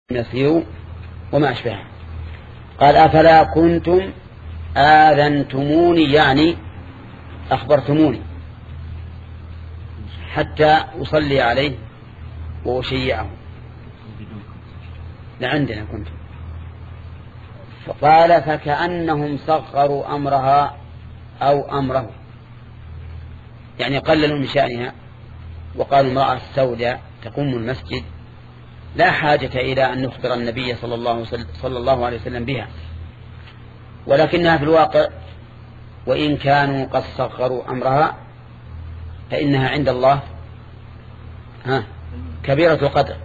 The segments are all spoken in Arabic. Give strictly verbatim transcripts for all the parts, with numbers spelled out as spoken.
يسير وما أشبهه. قال أفلا كنتم آذنتموني يعني أخبرتموني حتى أصلي عليه وأشيعه لعندنا كنتم. فقال فكأنهم صغروا أمرها أو أمره، يعني قللوا من شأنها وقالوا امرأة سوداء تقوم المسجد لا حاجة إلى أن نخبر النبي صلى الله, صلى الله عليه وسلم بها، ولكنها في الواقع وإن كانوا قد صغروا أمرها فإنها عند الله ها كبيرة القدر.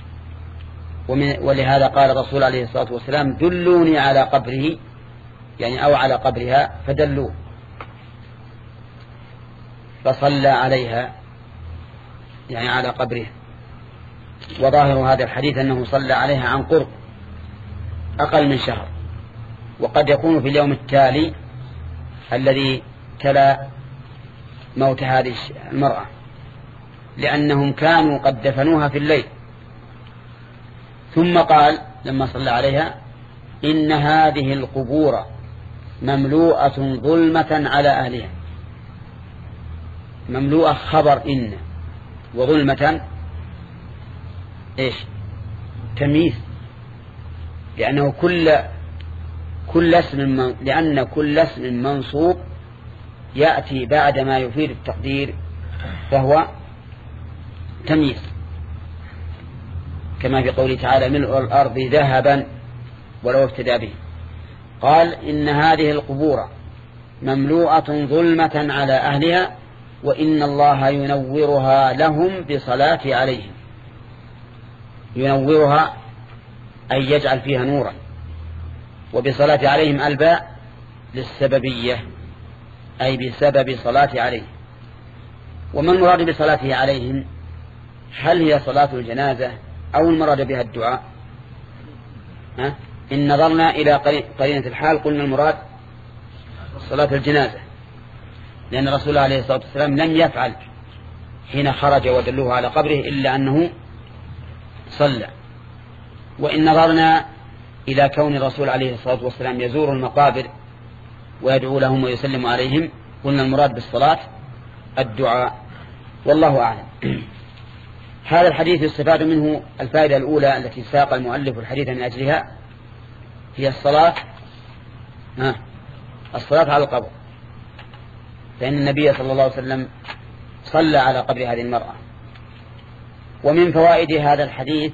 ولهذا قال الرسول عليه الصلاة والسلام دلوني على قبره، يعني أو على قبرها فدلوه، فصلى عليها يعني على قبرها. وظاهر هذا الحديث أنه صلى عليها عن قرب أقل من شهر، وقد يكون في اليوم التالي الذي تلا موت هذه المرأة، لأنهم كانوا قد دفنوها في الليل. ثم قال لما صلى عليها إن هذه القبور مملوءة ظلمة على أهلها. مملوءة خبر إن، وظلمة إيش تمييز، لأنه كل كل اسم من لأن كل اسم منصوب يأتي بعد ما يفيد التقدير فهو تمييز، كما في قوله تعالى ملء الأرض ذهبا ولو افتدى به. قال إن هذه القبور مملوءة ظلمة على أهلها وإن الله ينورها لهم بصلاة عليهم. ينورها أي يجعل فيها نورا، وبصلاة عليهم الباء للسببية أي بسبب صلاة عليهم. وما المراد بصلاته عليهم؟ هل هي صلاة الجنازة أو المراد بها الدعاء؟ ها؟ إن نظرنا إلى قرينة الحال قلنا المراد صلاة الجنازة، لأن الرسول عليه الصلاة والسلام لم يفعل حين خرج ودلوه على قبره إلا أنه صلى. وإن نظرنا إلى كون الرسول عليه الصلاة والسلام يزور المقابر ويدعو لهم ويسلم عليهم قلنا المراد بالصلاة الدعاء، والله أعلم. هذا الحديث يستفاد منه الفائدة الأولى التي ساق المؤلف الحديث من أجلها، هي الصلاة ها الصلاة على القبر، فإن النبي صلى الله عليه وسلم صلى على قبر هذه المرأة. ومن فوائد هذا الحديث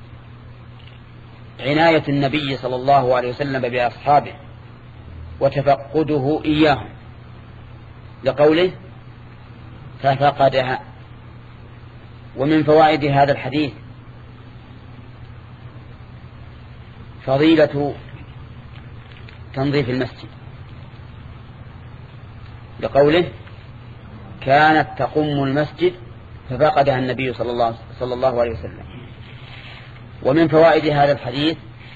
عناية النبي صلى الله عليه وسلم بأصحابه وتفقده إياهم، لقوله ففقدها. ومن فوائد هذا الحديث فضيلة تنظيف المسجد، لقوله كانت تقم المسجد ففقدها النبي صلى الله, صلى الله عليه وسلم. ومن فوائد هذا الحديث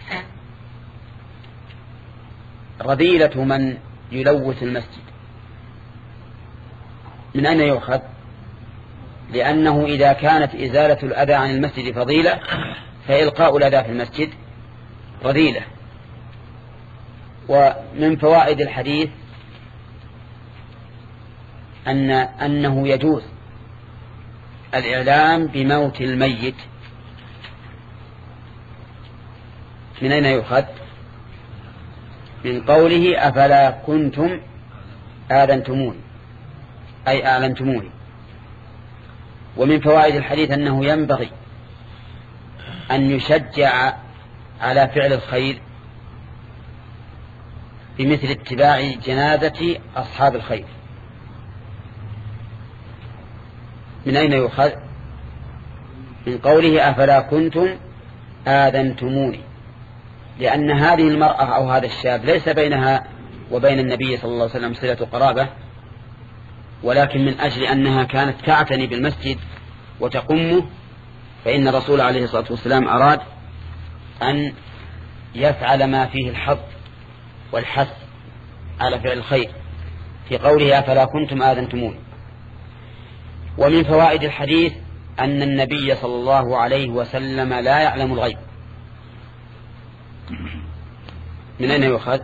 رذيلة من يلوث المسجد. من أين يؤخذ؟ لأنه إذا كانت إزالة الأذى عن المسجد فضيلة فإلقاء الأذى في المسجد رذيلة. ومن فوائد الحديث أن أنه يجوز الإعلام بموت الميت. من أين يؤخذ؟ من قوله أفلا كنتم آذنتموني أي أعلنتموني. ومن فوائد الحديث أنه ينبغي أن يشجع على فعل الخير بمثل اتباع جنازة أصحاب الخير. من أين يؤخذ؟ من قوله أفلا كنتم آذنتموني، لأن هذه المرأة أو هذا الشاب ليس بينها وبين النبي صلى الله عليه وسلم صلة قرابة، ولكن من أجل أنها كانت تعتني بالمسجد وتقومه فإن الرسول عليه الصلاة والسلام أراد أن يفعل ما فيه الحظ والحث على فعل الخير في قوله أفلا كنتم آذنتموني. ومن فوائد الحديث أن النبي صلى الله عليه وسلم لا يعلم الغيب، من أين يؤخذ؟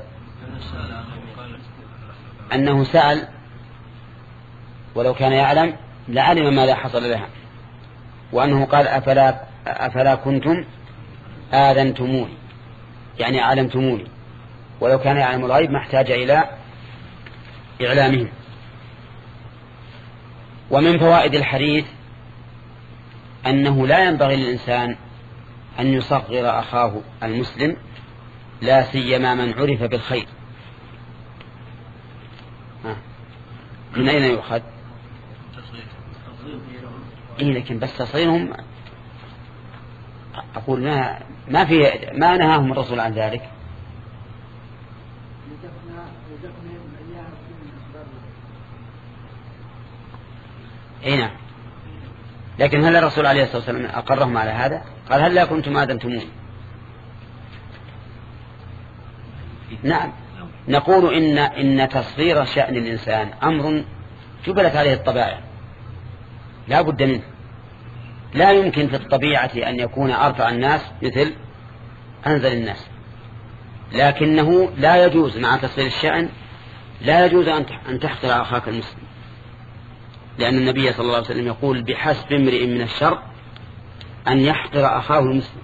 أنه سأل ولو كان يعلم لعلم ماذا حصل لها، وأنه قال أفلا, أفلا كنتم آذنتموني يعني علمتموني، ولو كان يعلم الغيب ما احتاج إلى إعلامهم. ومن فوائد الحديث أنه لا ينبغي للإنسان أن يصغر أخاه المسلم، لا سيما من عرف بالخير. من أين يؤخذ؟ إيه لكن بس تصغيرهم أقول ما ما في ما نهاهم الرسول عن ذلك. هنا لكن هل الرسول عليه الصلاة والسلام أقرهم على هذا؟ قال هل لا كنتم آذنتموني؟ نعم، نقول إن إن تصغير شأن الإنسان أمر جبلت عليه الطبائع لا بد منه. لا يمكن في الطبيعة أن يكون أرفع الناس مثل أنزل الناس، لكنه لا يجوز مع تصغير الشأن لا يجوز أن تحقر أخاك المسلم، لأن النبي صلى الله عليه وسلم يقول بحسب امرئ من الشر أن يحقر أخاه المسلم.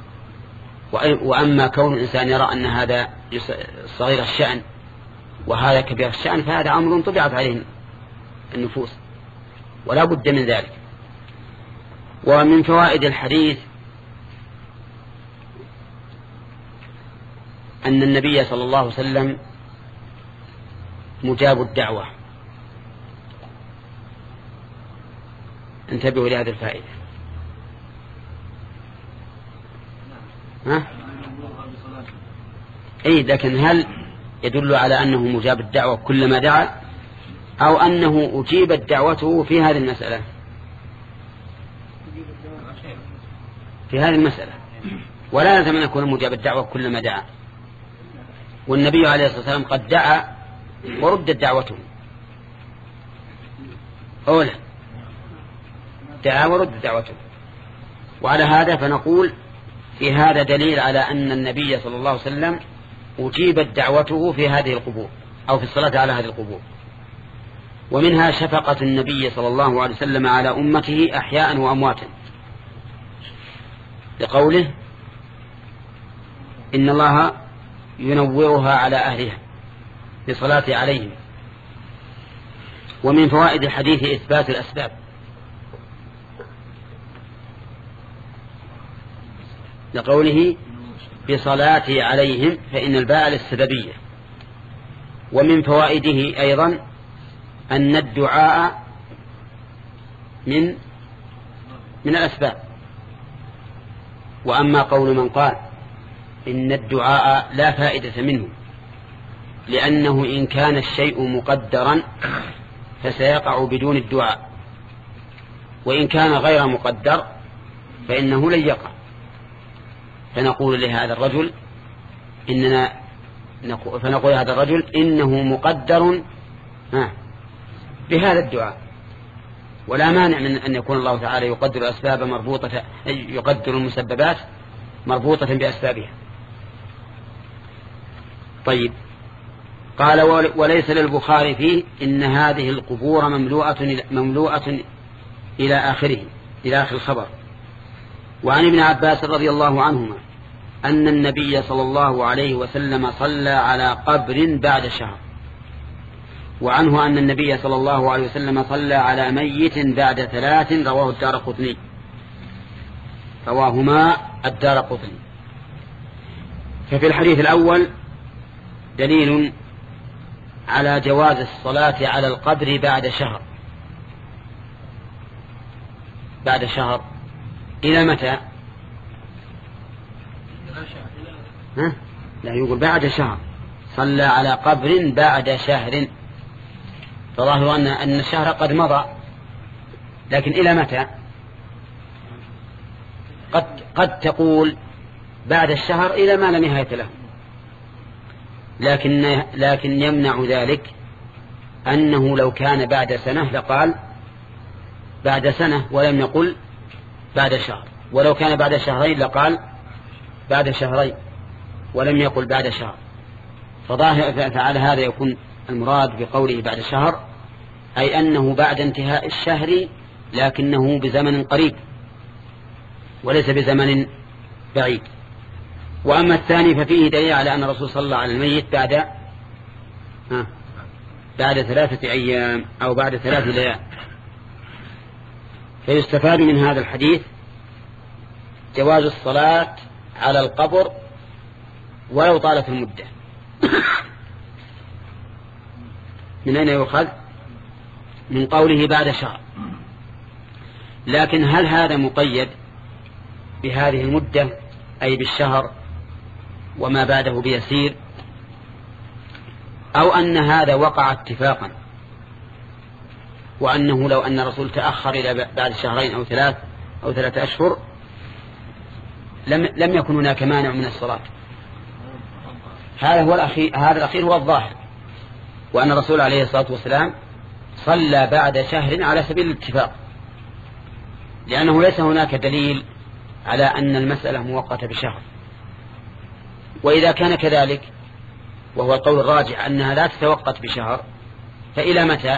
وأما كون الإنسان يرى أن هذا صغير الشأن وهذا كبير الشأن فهذا أمر طبعت عليه النفوس ولا بد من ذلك. ومن فوائد الحديث أن النبي صلى الله عليه وسلم مجاب الدعوة. انتبهوا لهذه الفائدة. ها؟ أي لكن هل يدل على أنه مجاب الدعوة كلما دعا أو أنه أجيبت دعوته في هذه المسألة؟ في هذه المسألة ولا لازم أن يكون مجاب الدعوة كلما دعا. والنبي عليه الصلاة والسلام قد دعا وردت دعوته أولا دعا وردت دعوته. وعلى هذا فنقول في هذا دليل على أن النبي صلى الله عليه وسلم أجيبت دعوته في هذه القبور أو في الصلاة على هذه القبور. ومنها شفقة النبي صلى الله عليه وسلم على أمته أحياء وأمواتا، لقوله إن الله ينورها على أهلها بصلاة عليهم. ومن فوائد الحديث إثبات الأسباب، لقوله بصلاة عليهم فإن الباء للسببية. ومن فوائده أيضا أن الدعاء من من الأسباب. وأما قول من قال إن الدعاء لا فائدة منه لأنه إن كان الشيء مقدرا فسيقع بدون الدعاء، وإن كان غير مقدر فإنه لن يقع، فنقول لهذا الرجل إننا نقول فنقول لهذا الرجل إنه مقدر بهذا الدعاء، ولا مانع من أن يكون الله تعالى يقدر الأسباب مربوطة يقدر المسببات مربوطة بأسبابها. طيب، قال وليس للبخاري فيه إن هذه القبور مملوءة مملوءة إلى آخره إلى آخر الخبر. وعن ابن عباس رضي الله عنهما أن النبي صلى الله عليه وسلم صلى على قبر بعد شهر. وعنه أن النبي صلى الله عليه وسلم صلى على ميت بعد ثلاث، رواه الدارقطني رواهما الدارقطني. ففي الحديث الأول دليل على جواز الصلاة على القبر بعد شهر. بعد شهر إلى متى؟ ها؟ لا، يقول بعد شهر صلى على قبر بعد شهر، فظاهر أن أن الشهر قد مضى، لكن إلى متى؟ قد قد تقول بعد الشهر إلى ما لا نهاية له، لكن لكن يمنع ذلك أنه لو كان بعد سنة لقال بعد سنة ولم يقل بعد شهر، ولو كان بعد شهرين لقال بعد شهرين. ولم يقل بعد شهر، فظاهر فعلى هذا يكون المراد بقوله بعد شهر أي أنه بعد انتهاء الشهر، لكنه بزمن قريب وليس بزمن بعيد. وأما الثاني ففيه دليل على أن الرسول صلى الله على الميت بعد ها بعد ثلاثة أيام أو بعد ثلاث ليال. فيستفاد من هذا الحديث جواز الصلاة على القبر ولو طالت المدة. من أين يؤخذ؟ من قوله بعد شهر. لكن هل هذا مقيد بهذه المدة أي بالشهر وما بعده بيسير، أو أن هذا وقع اتفاقا، وأنه لو أن الرسول تأخر إلى بعد شهرين أو ثلاث أو ثلاثة أشهر لم لم يكن هناك مانع من الصلاة؟ هذا هو الأخير، هذا الأخير هو الظاهر، وأن الرسول عليه الصلاة والسلام صلى بعد شهر على سبيل الاتفاق، لأنه ليس هناك دليل على أن المسألة مؤقتة بشهر. وإذا كان كذلك وهو القول الراجح أنها لا تتوقت بشهر، فإلى متى؟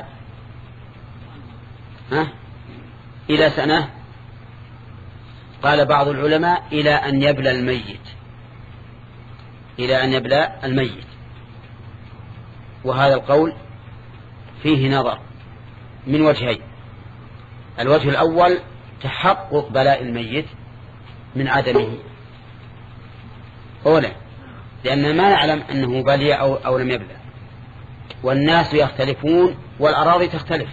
ها؟ إلى سنة. قال بعض العلماء إلى أن يبلى الميت، إلى أن يبلى الميت. وهذا القول فيه نظر من وجهين. الوجه الأول تحقق بلاء الميت من عدمه أولا، لأن ما نعلم أنه بلي أو, أو لم يبلى، والناس يختلفون والأراضي تختلف.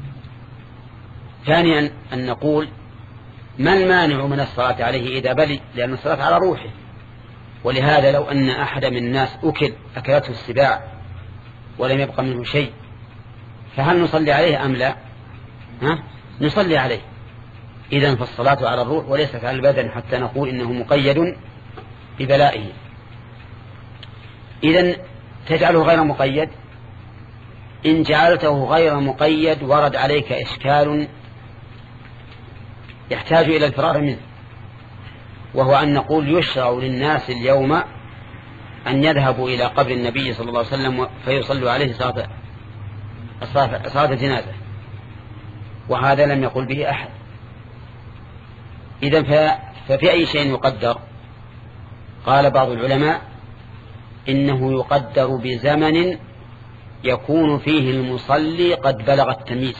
ثانيا أن نقول ما المانع من الصلاة عليه إذا بلي، لأن الصلاة على روحه. ولهذا لو أن أحد من الناس أكل أكلته السباع ولم يبقى منه شيء، فهل نصلي عليه أم لا؟ ها؟ نصلي عليه. إذن فالصلاة على الروح وليست على البدن حتى نقول إنه مقيد ببلائه. إذن تجعله غير مقيد. إن جعلته غير مقيد ورد عليك إشكال يحتاج إلى الفرار منه، وهو أن نقول يشرع للناس اليوم أن يذهبوا إلى قبر النبي صلى الله عليه وسلم فيصلوا عليه صلاة صلاة جنازة، وهذا لم يقل به أحد. إذن ففي أي شيء يقدر؟ قال بعض العلماء إنه يقدر بزمن يكون فيه المصلي قد بلغ التمييز،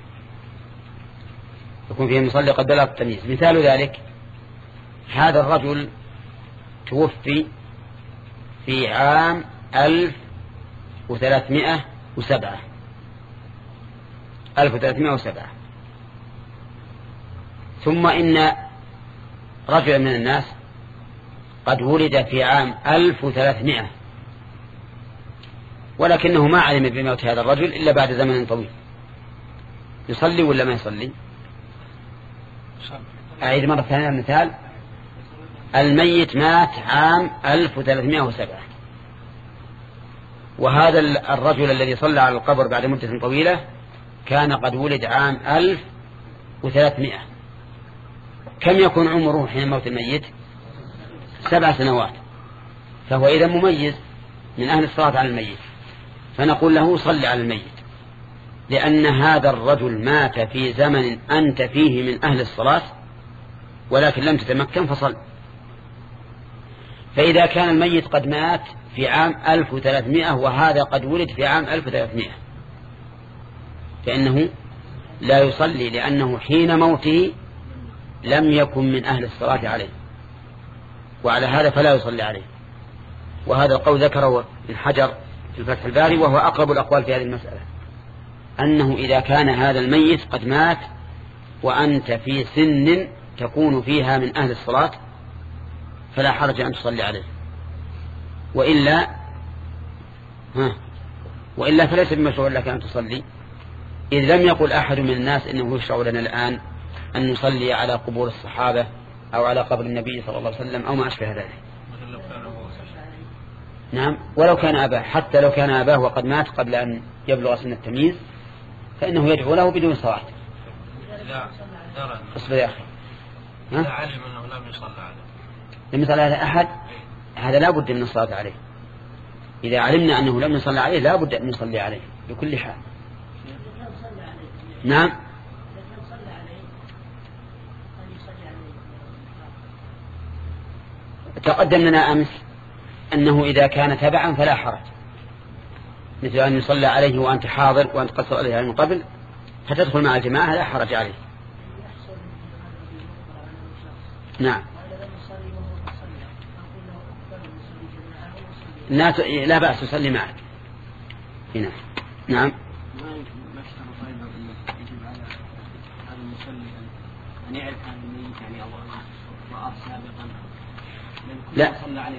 يكون فيه المصلي قد بلغ التمييز. مثال ذلك هذا الرجل توفي في عام ألف وثلاثمائة وسبعة ألف وثلاثمائة وسبعة، ثم إن رجل من الناس قد ولد في عام ألف وثلاثمائة، ولكنه ما علم بموت هذا الرجل إلا بعد زمن طويل. يصلي ولا ما يصلي؟ أعيد مرة ثانية المثال. الميت مات عام ألف وثلاثمائة وسبعة، وهذا الرجل الذي صلى على القبر بعد مدة طويلة كان قد ولد عام ألف وثلاثمائة. كم يكون عمره حين موت الميت؟ سبع سنوات. فهو إذا مميز من أهل الصلاة على الميت، فنقول له صل على الميت، لأن هذا الرجل مات في زمن أنت فيه من أهل الصلاة ولكن لم تتمكن فصل. فإذا كان الميت قد مات في عام ألف وثلاثمائة وهذا قد ولد في عام ألف وثلاثمائة فإنه لا يصلي، لأنه حين موته لم يكن من أهل الصلاة عليه، وعلى هذا فلا يصلي عليه. وهذا القول ذكره ابن حجر في الفتح الباري، وهو أقرب الأقوال في هذه المسألة، أنه إذا كان هذا الميت قد مات وأنت في سن تكون فيها من أهل الصلاة فلا حرج أن تصلي عليه، وإلا ها وإلا فليس بمشروع لك أن تصلي، إذ لم يقل أحد من الناس إنه يشرع لنا الآن أن نصلي على قبور الصحابة أو على قبر النبي صلى الله عليه وسلم أو ما أشبه ذلك. نعم، ولو كان أباه، حتى لو كان أباه وقد مات قبل أن يبلغ سن التمييز فإنه يدعو له بدون صلاة. اصبر يا أخي. ها؟ علم أنه لم يصلى عليه، لم يصلى على أحد، هذا لا بد من الصلاة عليه. إذا علمنا أنه لم يصلى عليه لا بد أن نصلي عليه بكل حال. نعم. تقدم لنا أمس أنه إذا كان تبعا فلا حرج، مثل أن يصلى عليه وأنت حاضر وأنت قد صلى عليه من قبل فتدخل مع الجماعة لا حرج عليه. نعم. لا بأس تصلي معك هنا. نعم. لا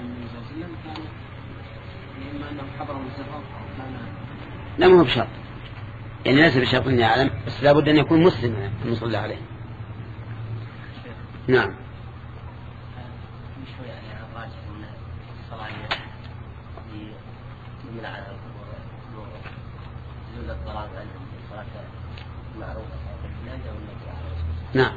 لا مو بشرط، يعني ليس بشرط أن يعلم، بس لابد أن يكون مسلما المصلى عليه. نعم. نعم.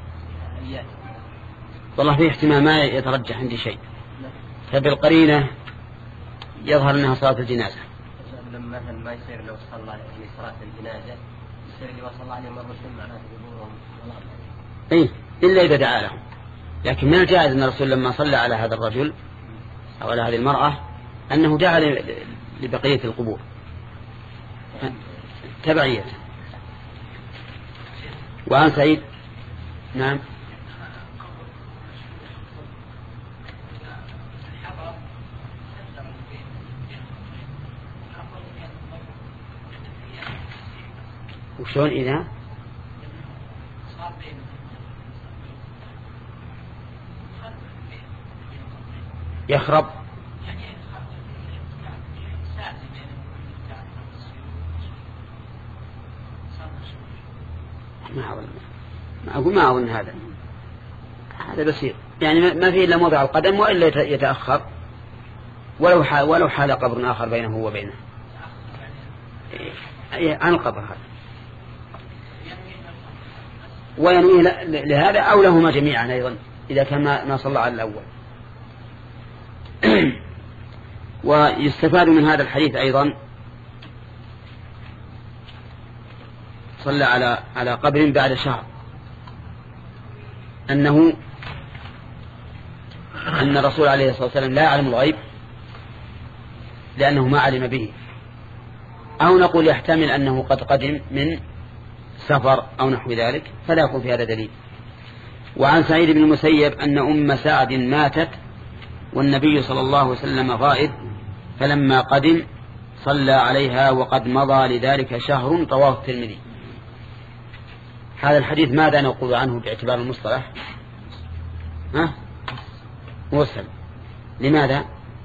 والله في احتمال ما يترجح عندي شيء، فبالقرينة يظهر أنها صلاة الجنازة. لما مثلا ما يصير لو صلى يعني صلاة الجنازة يصير اللي وصلى عليه مرة معناته يقولون إيه إلا إذا دعا لهم، لكن من الجائز أن الرسول لما صلى على هذا الرجل أو على هذه المرأة أنه دعا لبقية القبور تبعية. وعن سعيد. نعم. وشون إذا يخرب ما أظن ما أقول ما أظن هذا هذا بسيط، يعني ما فيه إلا موضع القدم وإلا يتأخر ولو حال ولو حال قبر آخر بينه وبينه عن القبر هذا، وينوي لهذا أو لهما جميعا أيضا إذا كان ما صلى على الأول. ويستفاد من هذا الحديث أيضا صلى على على قبر بعد شهر أنه أن الرسول عليه الصلاة والسلام لا يعلم الغيب لأنه ما علم به، أو نقول يحتمل أنه قد قدم من سفر أو نحو ذلك فلا يكون في هذا دليل. وعن سعيد بن المسيب أن أم سعد ماتت والنبي صلى الله عليه وسلم غائب فلما قدم صلى عليها وقد مضى لذلك شهر، رواه الترمذي. هذا الحديث ماذا نقول عنه باعتبار المصطلح؟ ها؟ مرسل. لماذا؟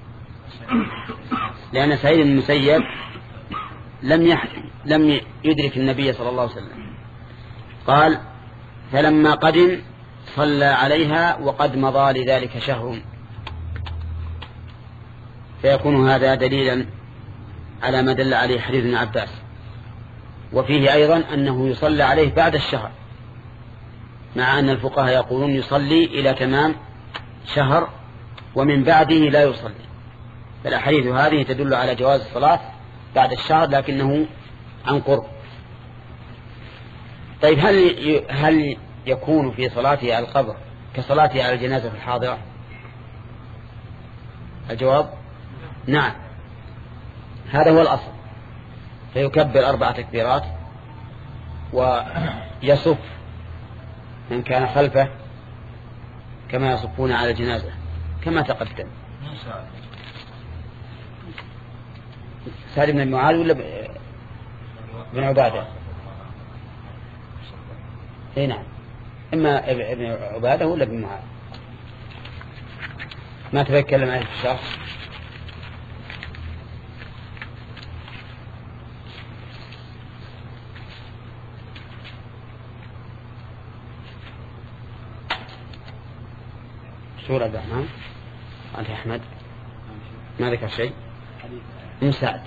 لأن سعيد بن المسيب لم يح... لم يدرك النبي صلى الله عليه وسلم، قال فلما قدم صلى عليها وقد مضى لذلك شهر، فيكون هذا دليلا على ما دل عليه حديث ابن عباس. وفيه أيضا أنه يصلى عليه بعد الشهر، مع أن الفقهاء يقولون يصلي إلى تمام شهر ومن بعده لا يصلي، فالأحاديث هذه تدل على جواز الصلاة بعد الشهر لكنه عن قرب. طيب هل هل يكون في صلاته على القبر كصلاته على الجنازة الحاضرة؟ الجواب نعم، هذا هو الأصل. فيكبر أربع تكبيرات ويصف من كان خلفه كما يصفون على الجنازة كما تقدم. سعد بن معاذ ولا بن عبادة؟ اي نعم، اما ابن عبادة ولا ابن معاذ، ما تتكلم عليه في الشرح. سورة الرحمن. أنت أحمد ما ذكر شيء. مساعد.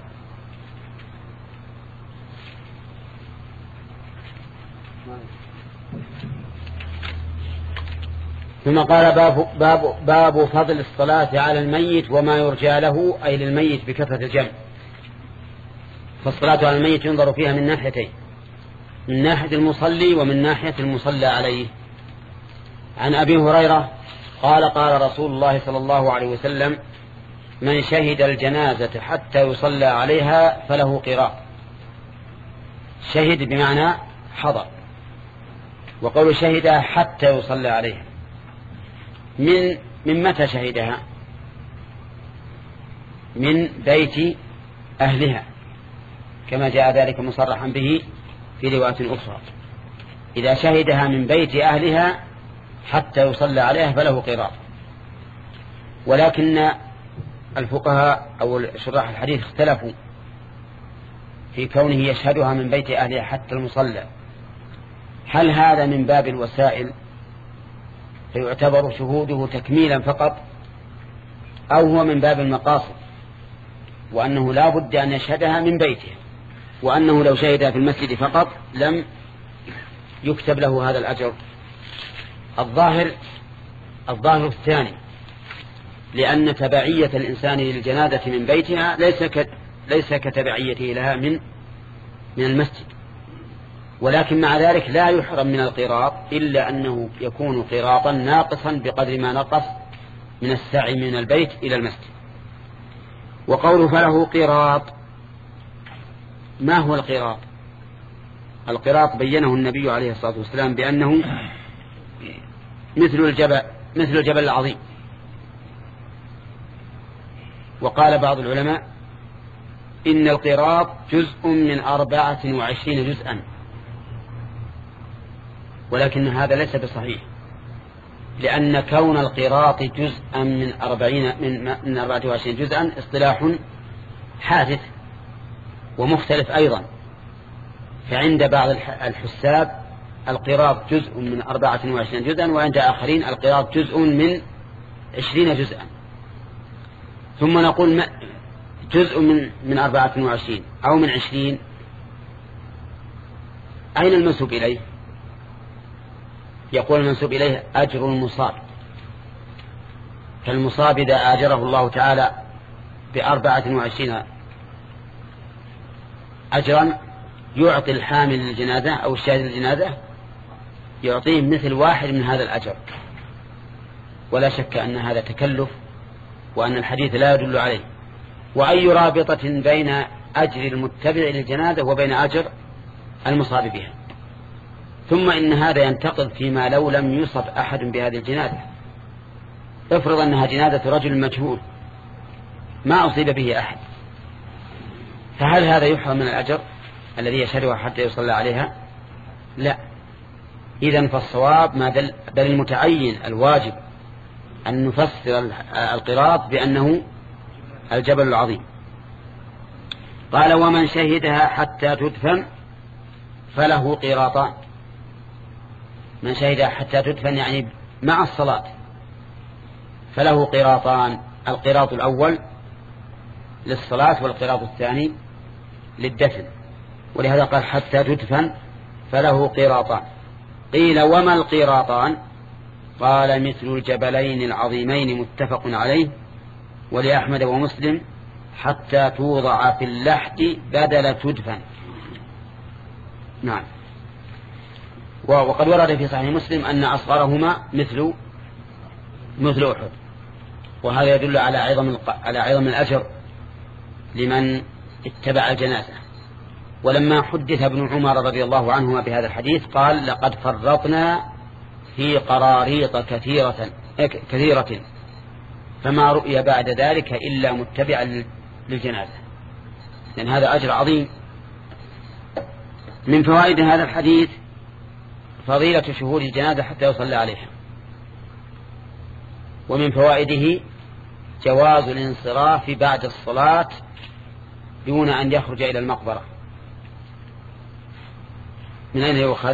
ثم قال باب, باب, باب فضل الصلاة على الميت وما يرجى له، أي للميت بكثرة الجمع. فالصلاة على الميت ينظر فيها من ناحيتين، من ناحية المصلي ومن ناحية المصلى عليه. عن أبي هريرة قال قال رسول الله صلى الله عليه وسلم: من شهد الجنازة حتى يصلى عليها فله قراط. شهد بمعنى حضر، وقول شهدها حتى يصلى عليها. من من متى شهدها؟ من بيت أهلها، كما جاء ذلك مصرحا به في رواية أخرى. إذا شهدها من بيت أهلها حتى يصلى عليها فله قراط. ولكن الفقهاء أو شراح الحديث اختلفوا في كونه يشهدها من بيت أهلها حتى المصلى، هل هذا من باب الوسائل فيعتبر شهوده تكميلا فقط، أو هو من باب المقاصد وأنه لا بد أن يشهدها من بيته، وأنه لو شهدها في المسجد فقط لم يكتب له هذا الأجر؟ الظاهر الظاهر الثاني، لأن تبعية الإنسان للجنازة من بيتها ليس ليس كتبعيته لها من من المسجد، ولكن مع ذلك لا يحرم من القراط إلا أنه يكون قراطا ناقصا بقدر ما نقص من السعي من البيت إلى المسجد. وقوله فله قراط، ما هو القراط؟ القراط بينه النبي عليه الصلاة والسلام بأنه مثل الجبل مثل الجبل العظيم. وقال بعض العلماء إن القراط جزء من أربعة وعشرين جزءا، ولكن هذا ليس بصحيح، لأن كون القراط جزءا من أربعين من, من أربعة وعشرين جزءا اصطلاح حادث ومختلف أيضا. فعند بعض الحساب القراط جزء من أربعة وعشرين جزءا، وعند آخرين القراط جزء من عشرين جزءا. ثم نقول جزء من من أربعة وعشرين أو من عشرين، أين المنسوب إليه؟ يقول المنسوب إليه أجر المصاب، فالمصاب إذا آجره الله تعالى بأربعة وعشرين أجرا يعطي الحامل للجنازة أو الشاهد للجنازة يعطيه مثل واحد من هذا الأجر. ولا شك أن هذا تكلف، وأن الحديث لا يدل عليه. وأي رابطة بين أجر المتبع للجنازة وبين أجر المصاب بها؟ ثم إن هذا ينتقض فيما لو لم يصب أحد بهذه الجنازة. افرض أنها جنازة رجل مجهول ما أصيب به أحد، فهل هذا يحرم من الأجر الذي يشهدها حتى يصلى عليها؟ لا. إذن فالصواب ما دل بل المتعين الواجب أن نفسر القراط بأنه الجبل العظيم. قال ومن شهدها حتى تدفن فله قراطان. من شهدها حتى تدفن يعني مع الصلاة فله قراطان، القراط الأول للصلاة والقراط الثاني للدفن، ولهذا قال حتى تدفن فله قراطان. قيل وما القراطان؟ قال مثل الجبلين العظيمين متفق عليه، ولأحمد ومسلم حتى توضع في اللحد بدل تدفن. نعم. وقد ورد في صحيح مسلم أن أصغرهما مثل مثل أحد، وهذا يدل على عظم على عظم الأجر لمن اتبع الجنازة. ولما حدث ابن عمر رضي الله عنهما بهذا الحديث قال لقد فرطنا في قراريط كثيرة كثيرة فما رؤي بعد ذلك إلا متبعا للجنازة، لأن هذا أجر عظيم. من فوائد هذا الحديث فضيلة شهود الجنازة حتى يصلى عليها، ومن فوائده جواز الانصراف بعد الصلاة دون أن يخرج إلى المقبرة. من أين يؤخذ؟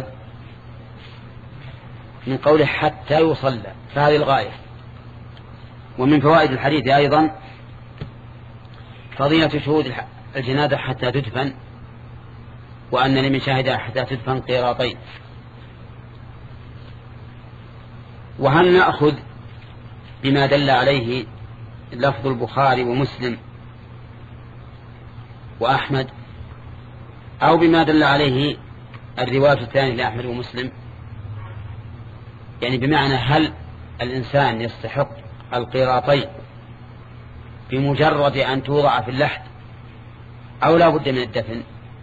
من قوله حتى يصلى، فهذه الغاية. ومن فوائد الحديث أيضا فضيلة شهود الجنازة حتى تدفن، وأن لمن شاهدها حتى تدفن قيراطين. وهل نأخذ بما دل عليه لفظ البخاري ومسلم وأحمد، أو بما دل عليه الرواية الثانية لأحمد ومسلم؟ يعني بمعنى هل الإنسان يستحق القيراطين بمجرد أن توضع في اللحد أو لا بد من الدفن؟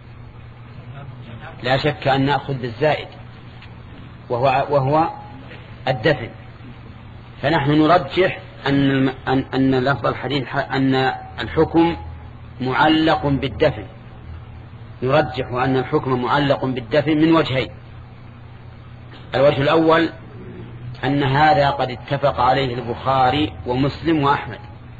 لا شك أن نأخذ بالزائد وهو, وهو الدفن. فنحن نرجح أن, أن, أن لفظ الحديث أن الحكم معلق بالدفن، نرجح أن الحكم معلق بالدفن من وجهين. الوجه الأول أن هذا قد اتفق عليه البخاري ومسلم وأحمد،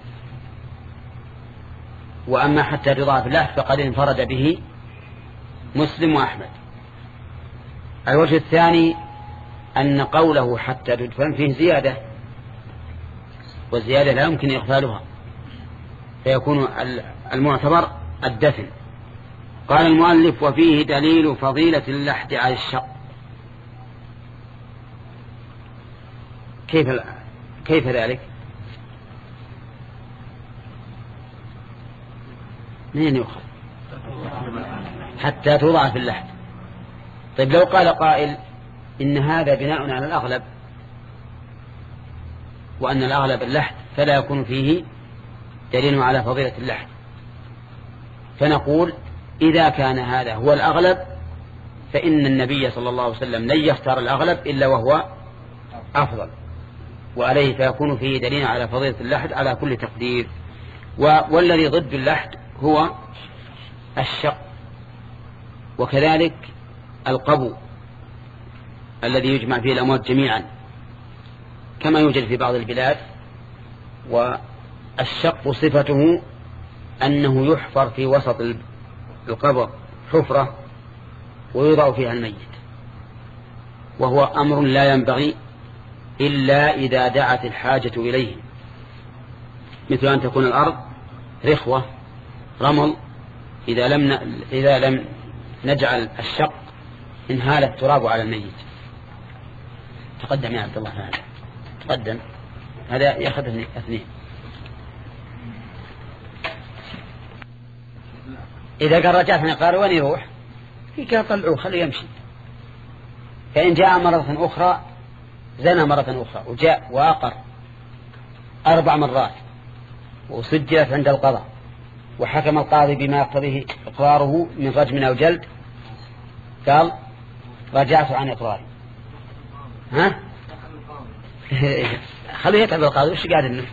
وأما حتى تضاف له فقد انفرد به مسلم وأحمد. الوجه الثاني أن قوله حتى تدفن فيه زيادة، والزيادة لا يمكن إغفالها، فيكون المعتبر الدفن. قال المؤلف وفيه دليل فضيلة اللحد على الشق. كيف كيف ذلك؟ منين يؤخذ؟ حتى توضع في اللحد. طيب لو قال قائل إن هذا بناء على الأغلب، وأن الأغلب اللحد فلا يكون فيه دليل على فضيلة اللحد، فنقول إذا كان هذا هو الأغلب فإن النبي صلى الله عليه وسلم لن يختار الأغلب إلا وهو أفضل، وعليه فيكون فيه دليل على فضيلة اللحد على كل تقدير. والذي ضد اللحد هو الشق، وكذلك القبو الذي يجمع فيه الأموات جميعا كما يوجد في بعض البلاد. والشق صفته أنه يحفر في وسط القبر حفرة ويوضع فيها الميت، وهو أمر لا ينبغي إلا إذا دعت الحاجة إليه، مثل أن تكون الأرض رخوة رمل، إذا لم إذا لم نجعل الشق انهال التراب على الميت. تقدم يا عبد الله هذا تقدم، هذا يأخذ اثنين. إذا قال رجعتني قال وين يروح؟ في كان طلعوه خليه يمشي. فإن جاء مرة أخرى زنى مرة أخرى وجاء وأقر أربع مرات وسجلت عند القضاء وحكم القاضي بما يقتضيه إقراره من رجم أو جلد، قال رجعت عن إقراري. ها؟ خليه يتعب القاضي وش قاعد إنه.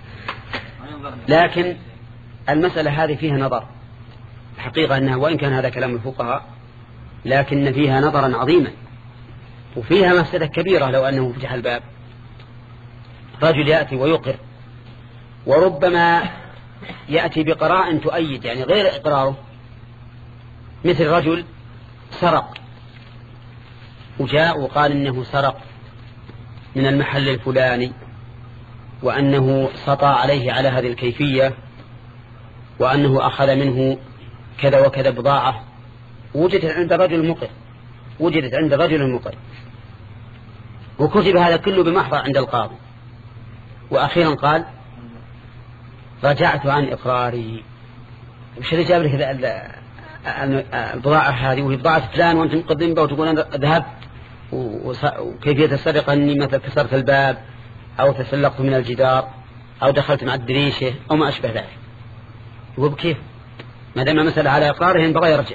لكن المسألة هذه فيها نظر، الحقيقة أنها وإن كان هذا كلام الفقهاء لكن فيها نظرا عظيما، وفيها مفسدة كبيرة. لو أنه فتح الباب رجل يأتي ويقر، وربما يأتي بقراء تؤيد يعني غير إقراره، مثل رجل سرق وجاء وقال إنه سرق من المحل الفلاني، وأنه سطى عليه على هذه الكيفية، وأنه أخذ منه كذا وكذا بضاعة، وجدت عند رجل مقر وجدت عند رجل مقر وكتب هذا كله بمحضر عند القاضي، وأخيرا قال رجعت عن إقراري. وش اللي جاب لك البضاعة هذه وهي بضاعة فلان وأنت مقدم بها وتقول أنا ذهبت وكيفية السرقة أني مثلا كسرت الباب أو تسلقت من الجدار أو دخلت مع الدريشة أو ما أشبه ذلك؟ يقول بكيف ما دام مسألة على إقراره ينبغي يرجع.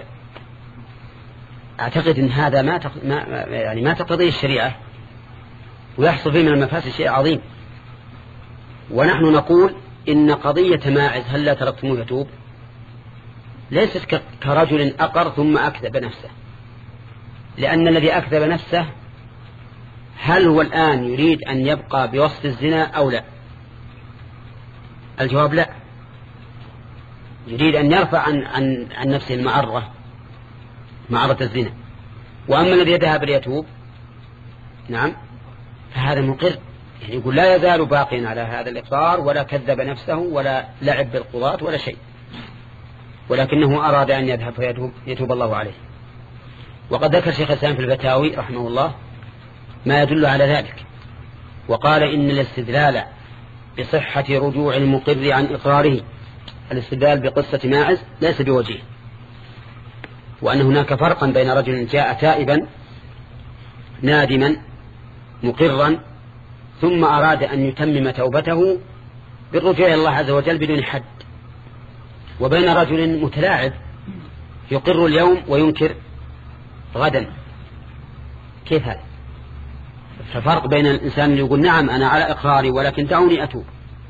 أعتقد أن هذا ما تق... ما يعني ما تقتضيه الشريعة، ويحصل فيه من المفاسد شيء عظيم. ونحن نقول إن قضية ماعز هل لا تركتموه يتوب ليست ك... كرجل أقر ثم أكذب نفسه، لأن الذي أكذب نفسه هل هو الآن يريد أن يبقى بوصف الزنا أو لا؟ الجواب لا، يريد أن يرفع عن, عن, عن نفسه المعرة معرة الزنا. وأما الذي يذهب ليتوب نعم فهذا مقر، يعني يقول لا يزال باقيا على هذا الإقرار ولا كذب نفسه ولا لعب بالقضاة ولا شيء، ولكنه أراد أن يذهب فيتوب يتوب الله عليه. وقد ذكر شيخ الإسلام في الفتاوي رحمه الله ما يدل على ذلك، وقال إن الاستدلال بصحة رجوع المقر عن إقراره، الاستدلال بقصة ماعز ليس بوجيه، وأن هناك فرقا بين رجل جاء تائبا نادما مقرا ثم أراد أن يتمم توبته بالرجوع إلى الله عز وجل بدون حد، وبين رجل متلاعب يقر اليوم وينكر غدا. كيف هذا؟ ففرق بين الإنسان اللي يقول نعم أنا على إقراري ولكن دعوني أتوب،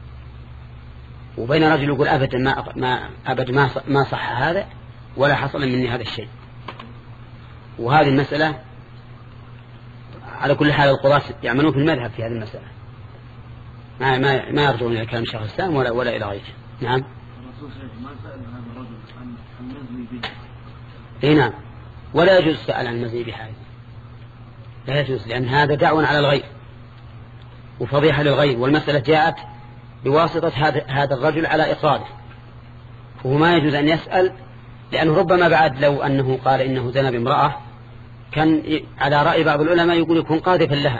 وبين رجل يقول أبدا ما ما أبدا ما ما صح هذا ولا حصل مني هذا الشيء. وهذه المسألة على كل حال القضاة يعملون في المذهب في هذه المسألة، ما ما ما يرجعون إلى كلام شيخ الإسلام ولا ولا إلى غيره. نعم. ما سأل هذا الرجل عن المزني به. إيه نعم، ولا يجوز سأل عن المزني بحاجة، لا يجوز، لأن هذا دعوة على الغير وفضيحة للغير، والمسألة جاءت بواسطة هذا هذا الرجل على إقراره، وهو ما يجوز أن يسأل، لأنه ربما بعد لو أنه قال إنه زنى بامرأة كان على رأي بعض العلماء يقول يكون قاذفا لها،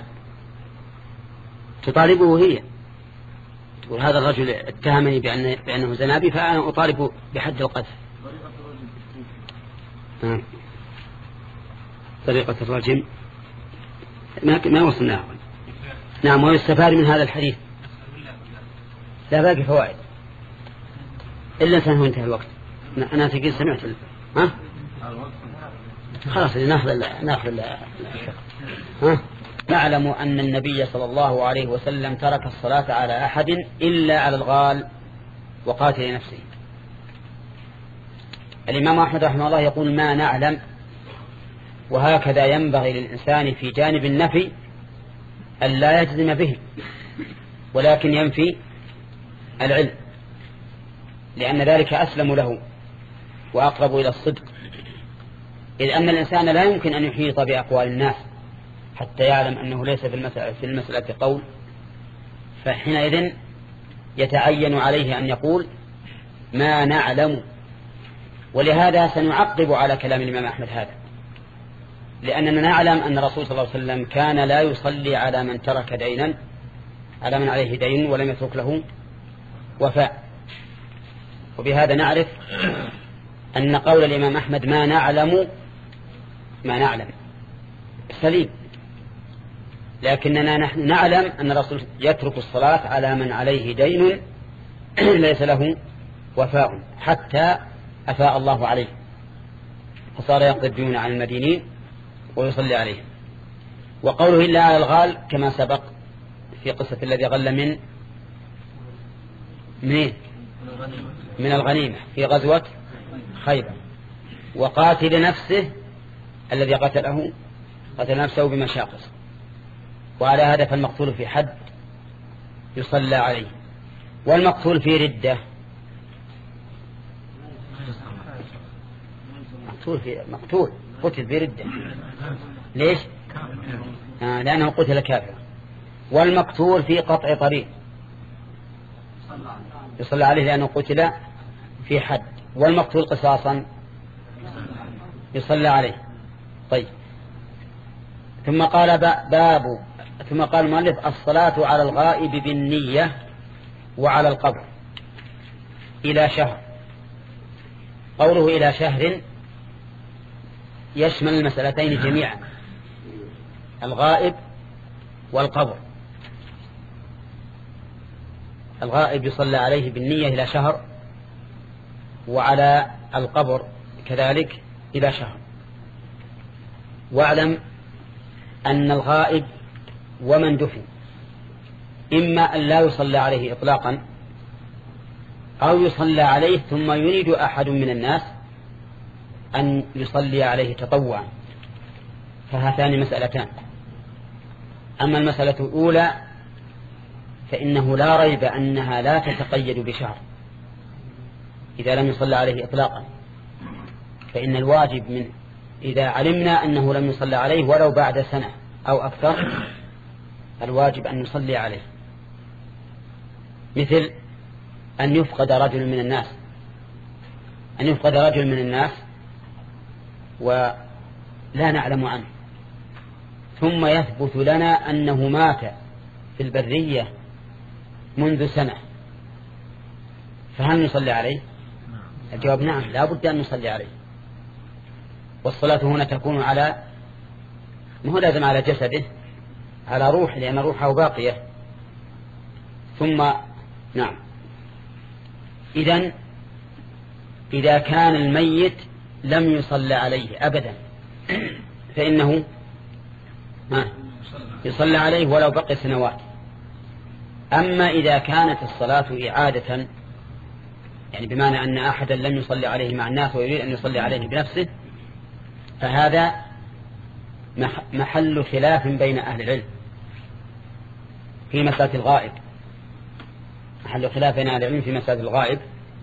تطالبه هي، تقول هذا الرجل اتهمني بأن بأنه زنى بي فأنا أطالبه بحد القذف. آه. طريقة الرجم ما ما وصلناه. نعم. ويستفاد من هذا الحديث لا باقي فوائد إلا أنه انتهى الوقت. أنا تقول سمعت ال... ها خلاص ناخذ ناخذ ها. نعلم أن النبي صلى الله عليه وسلم ترك الصلاة على أحد إلا على الغال وقاتل نفسه. الإمام أحمد رحمه الله يقول ما نعلم، وهكذا ينبغي للإنسان في جانب النفي أن لا يجزم به ولكن ينفي العلم، لأن ذلك أسلم له وأقرب إلى الصدق، إذ أن الإنسان لا يمكن أن يحيط بأقوال الناس حتى يعلم أنه ليس في المسألة, في المسألة قول، فحينئذ يتعين عليه أن يقول ما نعلم. ولهذا سنعقب على كلام الإمام أحمد هذا، لأننا نعلم أن الرسول صلى الله عليه وسلم كان لا يصلي على من ترك دينا، على من عليه دين ولم يترك له وفاء. وبهذا نعرف أن قول الإمام أحمد ما نعلم ما نعلم سليم، لكننا نحن نعلم أن الرسول يترك الصلاة على من عليه دين ليس له وفاء حتى أفاء الله عليه، فصار يقضي الديون عن المدينين ويصلي عليهم. وقوله إلا على الغال كما سبق في قصة الذي غل من من من الغنيمة في غزوة خيبر. وقاتل نفسه الذي قتله قتل نفسه بمشاقص. وعلى هذا فالمقتول في حد يصلى عليه، والمقتول في ردة مقتول في مقتول قتل في ردة. ليش؟ آه لأنه قتل كافر. والمقتول في قطع طريق يصلى عليه لأنه قتل في حد. والمقتول قصاصا يصلى عليه. طيب. ثم قال باب ثم قال المؤلف الصلاة على الغائب بالنية وعلى القبر إلى شهر. قوله إلى شهر يشمل المسألتين جميعا، الغائب والقبر. الغائب يصلى عليه بالنية إلى شهر، وعلى القبر كذلك إلى شهر. واعلم أن الغائب ومن دفن إما أن لا يصلى عليه إطلاقا، أو يصلى عليه ثم يريد أحد من الناس أن يصلي عليه تطوعا، فهاتان مسألتان. أما المسألة الأولى فإنه لا ريب أنها لا تتقيد بشهر إذا لم يصلى عليه إطلاقا، فإن الواجب من إذا علمنا أنه لم يصلى عليه ولو بعد سنة أو أكثر الواجب أن نصلي عليه، مثل أن يفقد رجل من الناس أن يفقد رجل من الناس ولا نعلم عنه، ثم يثبت لنا أنه مات في البرية منذ سنة فهل نصلي عليه؟ الجواب نعم، لا بد أن نصلي عليه. والصلاة هنا تكون على، ما هو لازم على جسده، على روح، لأن روحه باقية. ثم نعم، إذن إذا كان الميت لم يصلى عليه أبدا فإنه يصلى عليه ولو بقي سنوات. أما إذا كانت الصلاة إعادة، يعني بمعنى أن أحدا لم يصلي عليه مع الناس ويريد أن يصلي عليه بنفسه، فهذا محل خلاف بين أهل العلم في مسألة الغائب. محل خلاف بين أهل العلم في مسألة الغائب،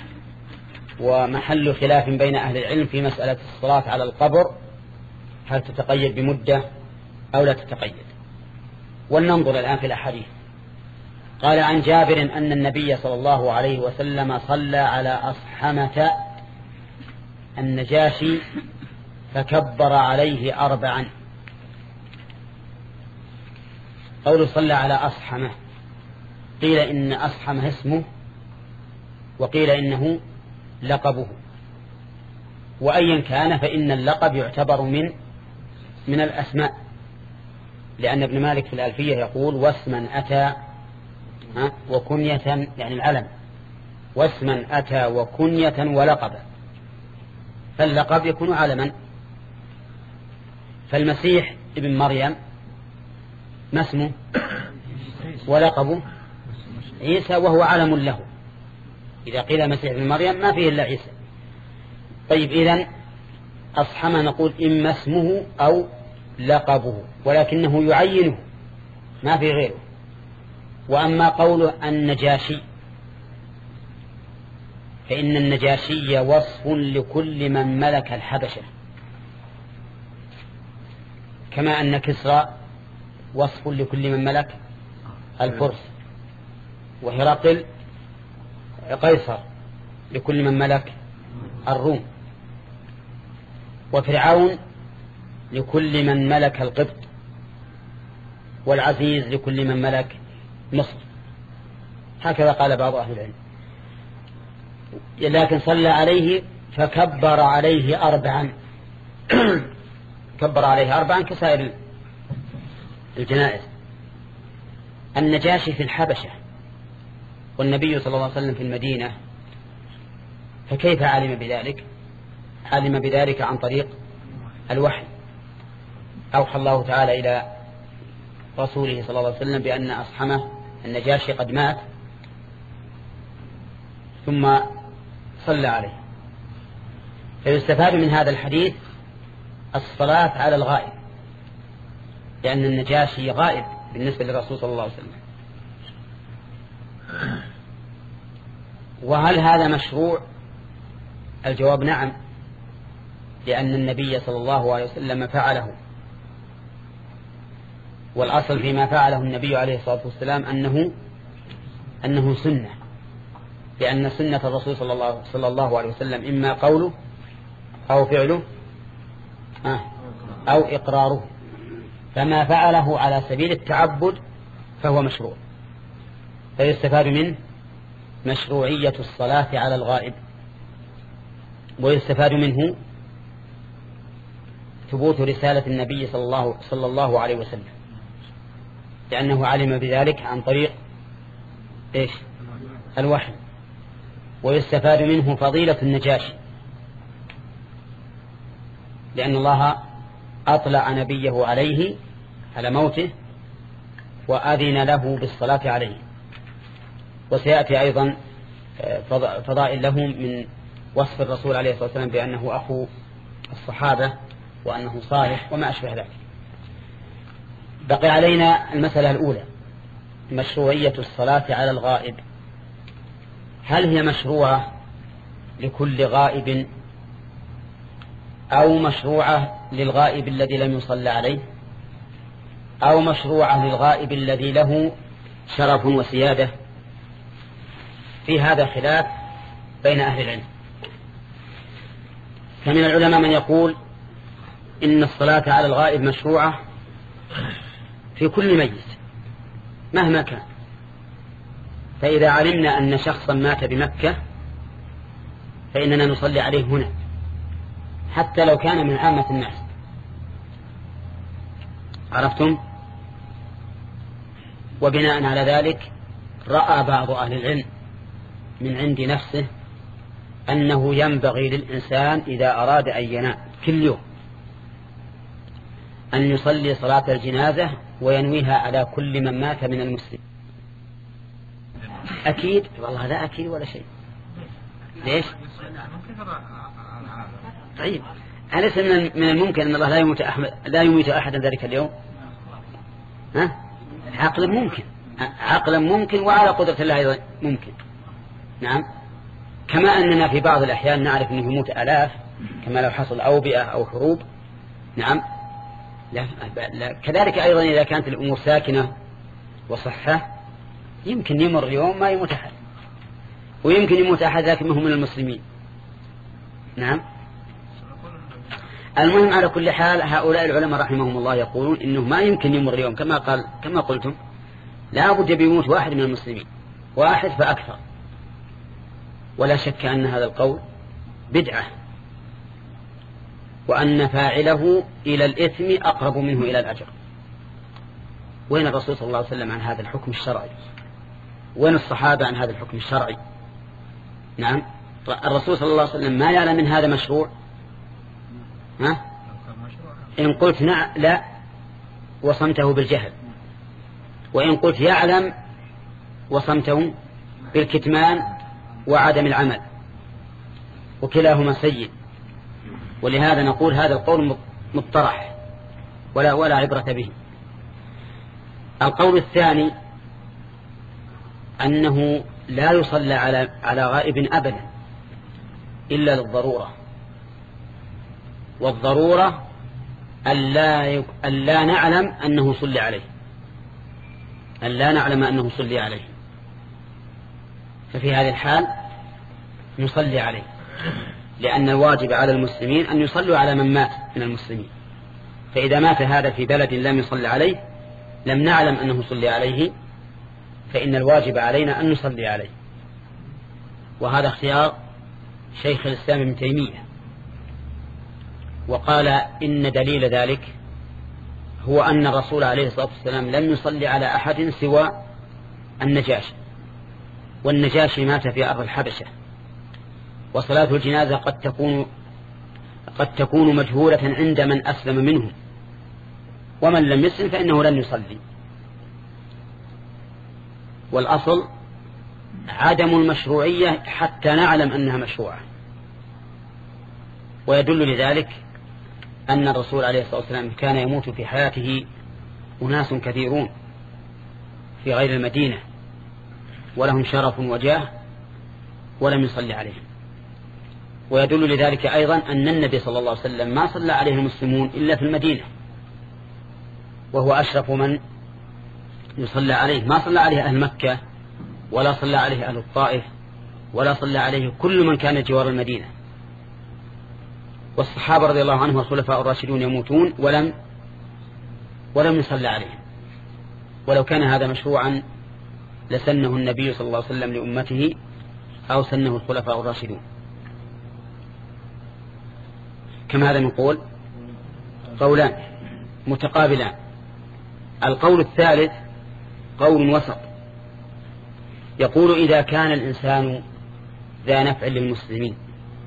ومحل خلاف بين أهل العلم في مسألة الصلاة على القبر، هل تتقيد بمدة أو لا تتقيد. ولننظر الآن في الأحاديث. قال عن جابر أن النبي صلى الله عليه وسلم صلى على أصحمة النجاشي فكبر عليه أربعا. قول صلى على أصحمة، قيل إن أصحمة اسمه، وقيل إنه لقبه، وأيا كان فإن اللقب يعتبر من من الأسماء، لأن ابن مالك في الألفية يقول واسما أتى وكنية، يعني العلم، واسما أتى وكنية ولقبا، فاللقب يكون علما. فالمسيح ابن مريم ما اسمه ولقبه عيسى، وهو علم له. إذا قيل المسيح ابن مريم ما فيه إلا عيسى. طيب إذن أصحمه نقول إما اسمه أو لقبه، ولكنه يعينه، ما في غيره. وأما قوله النجاشي فإن النجاشي وصف لكل من ملك الحبشة، كما أن كسرى وصف لكل من ملك الفرس، وهرقل قيصر لكل من ملك الروم، وفرعون لكل من ملك القبط، والعزيز لكل من ملك مصر. هكذا قال بعض أهل العلم. لكن صلى عليه فكبر عليه أربعا كبر عليه أربعا كسائر الجنائز. النجاشي في الحبشة والنبي صلى الله عليه وسلم في المدينة، فكيف علم بذلك؟ علم بذلك عن طريق الوحي. أوحى الله تعالى إلى رسوله صلى الله عليه وسلم بأن أصحمه النجاشي قد مات، ثم صلى عليه. فيستفاد من هذا الحديث الصلاة على الغائب، لأن النجاشي غائب بالنسبة للرسول صلى الله عليه وسلم. وهل هذا مشروع؟ الجواب نعم، لأن النبي صلى الله عليه وسلم فعله، والأصل فيما فعله النبي عليه الصلاة والسلام أنه أنه سنة، لأن سنة الرسول صلى الله, صلى الله عليه وسلم إما قوله أو فعله أو إقراره، فما فعله على سبيل التعبد فهو مشروع. فيستفاد منه مشروعية الصلاة على الغائب، ويستفاد منه ثبوت رسالة النبي صلى الله, صلى الله عليه وسلم، لأنه علم بذلك عن طريق إيش؟ الوحي. ويستفاد منه فضيلة النجاشي، لأن الله أطلع نبيه عليه على موته وأذن له بالصلاة عليه. وسيأتي أيضا فضائل له من وصف الرسول عليه الصلاة والسلام بأنه أخو الصحابة وأنه صالح وما أشبه ذلك. بقي علينا المسألة الأولى، مشروعية الصلاة على الغائب. هل هي مشروعة لكل غائب أو مشروعة للغائب الذي لم يصلى عليه أو مشروعة للغائب الذي له شرف وسيادة؟ في هذا خلاف بين أهل العلم. فمن العلماء من يقول إن الصلاة على الغائب مشروعة في كل ميت مهما كان. فإذا علمنا أن شخصا مات بمكة فإننا نصلي عليه هنا حتى لو كان من عامة الناس. عرفتم؟ وبناء على ذلك رأى بعض أهل العلم من عند نفسه أنه ينبغي للإنسان إذا أراد أن ينام كل يوم أن يصلي صلاة الجنازة وينويها على كل من مات من المسلمين. أكيد؟ والله لا أكيد ولا شيء. ليش؟ طيب أليس من الممكن أن الله لا يميت أحد لا يميت أحدا ذلك اليوم؟ ها؟ عقلا ممكن، عقلا ممكن، وعلى قدرة الله أيضا ممكن. نعم. كما أننا في بعض الأحيان نعرف أنه يموت آلاف كما لو حصل أوبئة أو حروب. نعم. لا لا. كذلك أيضا إذا كانت الأمور ساكنة وصحة يمكن يمر يوم ما يموت أحد، ويمكن يموت أحد لكن ما هو من المسلمين. نعم. المهم على كل حال هؤلاء العلماء رحمهم الله يقولون إنه ما يمكن يمر يوم كما قال كما قلتم لا بد بيموت واحد من المسلمين، واحد فأكثر. ولا شك أن هذا القول بدعة، وأن فاعله إلى الإثم أقرب منه إلى الأجر. وين الرسول صلى الله عليه وسلم عن هذا الحكم الشرعي؟ وين الصحابة عن هذا الحكم الشرعي؟ نعم. الرسول صلى الله عليه وسلم ما يعلم من هذا مشروع؟ ها؟ إن قلت نعم لا وصمته بالجهل، وإن قلت يعلم وصمته بالكتمان وعدم العمل، وكلاهما سيء. ولهذا نقول هذا القول مطرح ولا ولا عبرة به. القول الثاني أنه لا يصلى على على غائب أبدا إلا للضرورة، والضرورة ألا ألا نعلم أنه صلي عليه، ألا نعلم أنه صلي عليه، ففي هذه الحال نصلي عليه، لأن الواجب على المسلمين أن يصلوا على من مات من المسلمين. فإذا مات هذا في بلد لم يصلي عليه لم نعلم أنه صلي عليه، فإن الواجب علينا أن نصلي عليه. وهذا اختيار شيخ الإسلام ابن تيمية، وقال إن دليل ذلك هو أن الرسول عليه الصلاة والسلام لم يصلي على أحد سوى النجاشي، والنجاشي مات في أرض الحبشة، وصلاة الجنازة قد تكون قد تكون مجهولة عند من أسلم منهم، ومن لم يسلم فإنه لن يصلي. والأصل عدم المشروعية حتى نعلم أنها مشروعة. ويدل لذلك أن الرسول عليه الصلاة والسلام كان يموت في حياته أناس كثيرون في غير المدينة ولهم شرف وجاه ولم يصلي عليهم. ويدل لذلك أيضا أن النبي صلى الله عليه وسلم ما صلى عليه المسلمون إلا في المدينة، وهو أشرف من يصلى عليه. ما صلى عليه أهل مكة ولا صلى عليه أهل الطائف ولا صلى عليه كل من كان جوار المدينة. والصحابة رضي الله عنهم والخلفاء الراشدون يموتون ولم ولم يصلى عليهم. ولو كان هذا مشروعا لسنه النبي صلى الله عليه وسلم لأمته أو سنه الخلفاء الراشدون. كما هذا نقول قولان متقابلان. القول الثالث قول وسط، يقول إذا كان الإنسان ذا نفع للمسلمين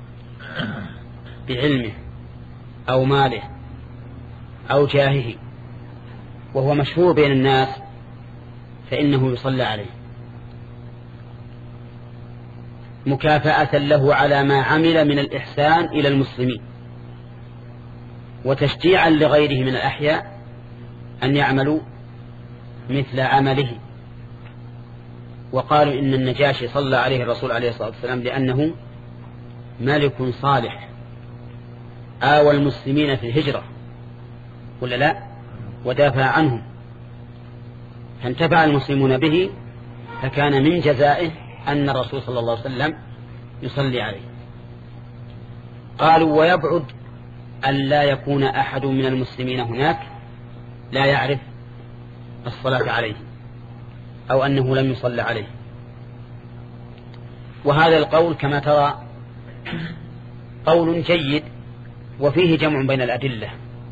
بعلمه أو ماله أو جاهه وهو مشهور بين الناس فإنه يصلى عليه مكافأة له على ما عمل من الإحسان إلى المسلمين، وتشجيعا لغيره من الأحياء أن يعملوا مثل عمله. وقالوا إن النجاشي صلى عليه الرسول عليه الصلاة والسلام لأنه ملك صالح آوى المسلمين في الهجرة ولا لا، ودافع عنهم، فانتفع المسلمون به، فكان من جزائه أن الرسول صلى الله عليه وسلم يصلي عليه. قالوا ويبعد أن لا يكون أحد من المسلمين هناك لا يعرف الصلاة عليه، أو أنه لم يصلى عليه. وهذا القول كما ترى قول جيد وفيه جمع بين الأدلة،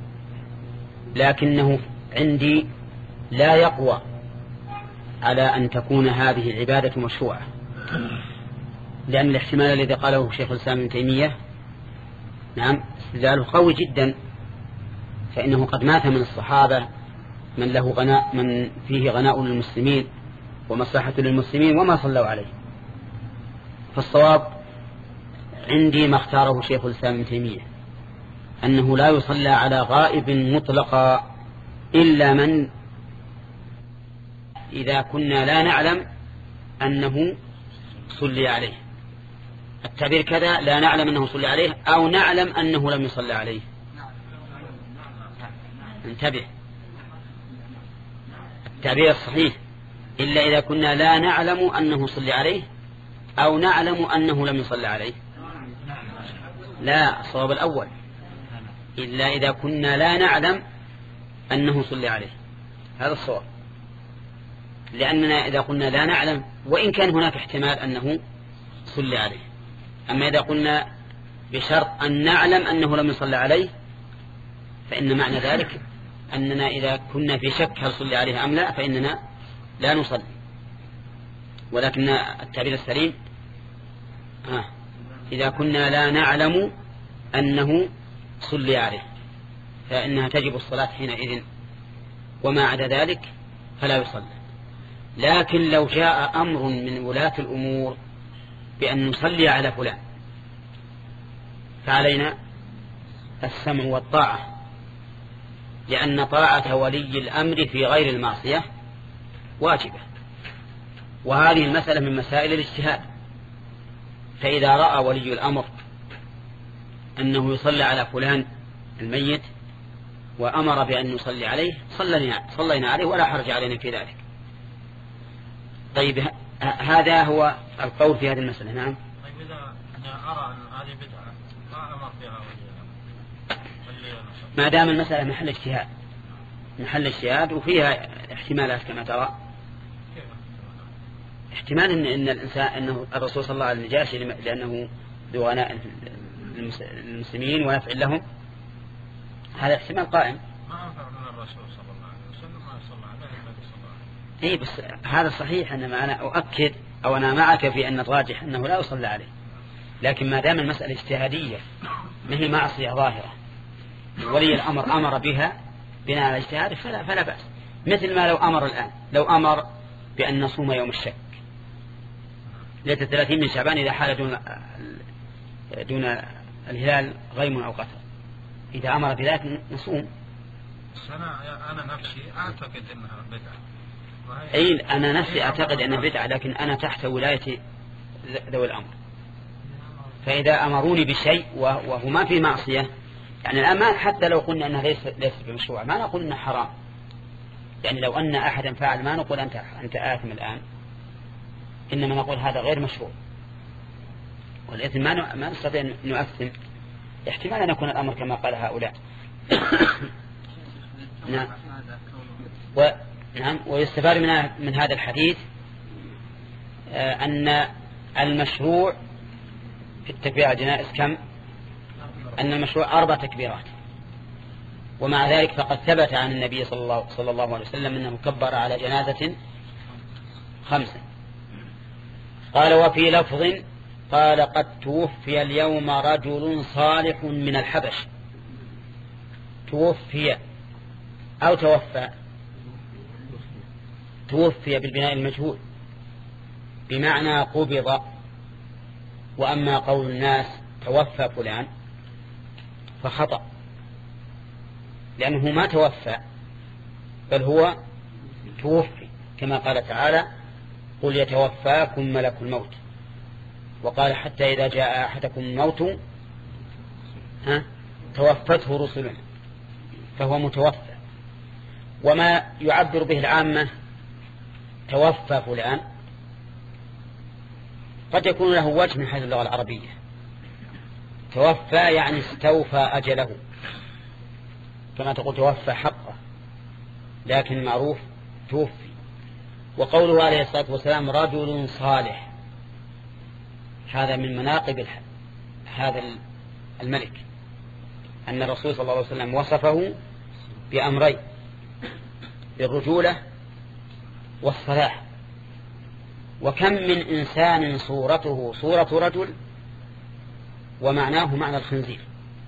لكنه عندي لا يقوى على أن تكون هذه العبادة مشروعة، لأن الاحتمال الذي قاله شيخ الإسلام ابن تيمية نعم استدلاله قوي جدا، فإنه قد مات من الصحابة من له غناء، من فيه غناء للمسلمين ومصلحة للمسلمين وما صلوا عليه. فالصواب عندي ما اختاره شيخ الإسلام ابن تيمية أنه لا يصلى على غائب مطلقا إلا من إذا كنا لا نعلم أنه صلي عليه. التعبير كذا: لا نعلم أنه صلي عليه أو نعلم أنه لم يصلى عليه. انتبه، التعبير الصحيح إلا إذا كنا لا نعلم أنه صلي عليه أو نعلم أنه لم يصلى عليه. لا، الصواب الأول إلا إذا كنا لا نعلم أنه صلي عليه، هذا الصواب، لأننا إذا قلنا لا نعلم وإن كان هناك احتمال أنه صلي عليه، أما إذا قلنا بشرط أن نعلم أنه لم يصلى عليه فإن معنى ذلك أننا إذا كنا في شك هل صلي عليه أم لا فإننا لا نصلي. ولكن التعبير السليم آه إذا كنا لا نعلم أنه صلي عليه فإنها تجب الصلاة حينئذ، وما عدا ذلك فلا يصلى. لكن لو جاء أمر من ولاة الأمور بأن نصلي على فلان فعلينا السمع والطاعة، لأن طاعة ولي الأمر في غير المعصية واجبة، وهذه المسألة من مسائل الاجتهاد. فإذا رأى ولي الأمر أنه يصلى على فلان الميت وأمر بأن نصلي عليه صلينا عليه ولا حرج علينا في ذلك. طيب هذا هو القول في هذه المسألة. نعم. طيب إذا أرى أن هذه بدعة ما أمر بها ولي الأمر، ما دام المسألة محل اجتهاد محل اجتهاد وفيها احتمالات كما ترى، احتمال إن, إن الإنسان أنه الرسول صلى الله عليه وسلم النجاشي لأنه ذو غناء للمسلمين ونفع لهم، هذا احتمال قائم. ما أنفع من الرسول صلى الله عليه وسلم ما صلى عليه النبي صلى الله عليه وسلم. إيه بس هذا صحيح، أنما أنا أؤكد أو أنا معك في أن الراجح أنه لا يصلى عليه، لكن ما دام المسألة اجتهادية ما هي معصية ظاهرة ولي الأمر أمر بها بناء على اجتهاد فلا, فلا بأس. مثل ما لو أمر الآن لو أمر بأن نصوم يوم الشك ليلة الثلاثين من شعبان إذا حال دون دون الهلال غيم أو قتل، إذا أمر بذلك نصوم. أنا أنا نفسي أعتقد أنها بدعة. أي أنا نفسي أعتقد أنها بدعة، لكن أنا تحت ولاية ذوي الأمر، فإذا أمروني بشيء وهو ما في معصية، يعني الآن ما حتى لو قلنا أنها ليست ليست بمشروع ما نقول أنها حرام، يعني لو أن أحدا فعل ما نقول أنت أنت آثم الآن، إنما نقول هذا غير مشروع. والإثم ما ما نستطيع أن نؤثم، احتمال أن يكون الأمر كما قال هؤلاء. نعم. و... نعم ويستفاد من من هذا الحديث آه أن المشروع في التكبير على الجنائز كم؟ أن المشروع أربع تكبيرات، ومع ذلك فقد ثبت عن النبي صلى الله, صلى الله عليه وسلم أنه كبر على جنازة خمسة. قال وفي لفظ قال قد توفي اليوم رجل صالح من الحبش. توفي أو توفى؟ توفي بالبناء المجهول بمعنى قبض. وأما قول الناس توفى فلان فخطأ، لأنه ما توفى بل هو توفي، كما قال تعالى قل يتوفاكم ملك الموت، وقال حتى إذا جاء أحدكم الموت ها توفته رسلنا، فهو متوفى. وما يعبر به العامة توفى فلان قد يكون له وجه من حيث اللغة العربية، توفى يعني استوفى أجله، كما تقول توفى حقه، لكن معروف توفي. وقوله عليه الصلاة والسلام رجل صالح، هذا من مناقب هذا الملك، أن الرسول صلى الله عليه وسلم وصفه بأمرين، بالرجولة والصلاح. وكم من إنسان صورته صورة رجل ومعناه معنى الخنزير،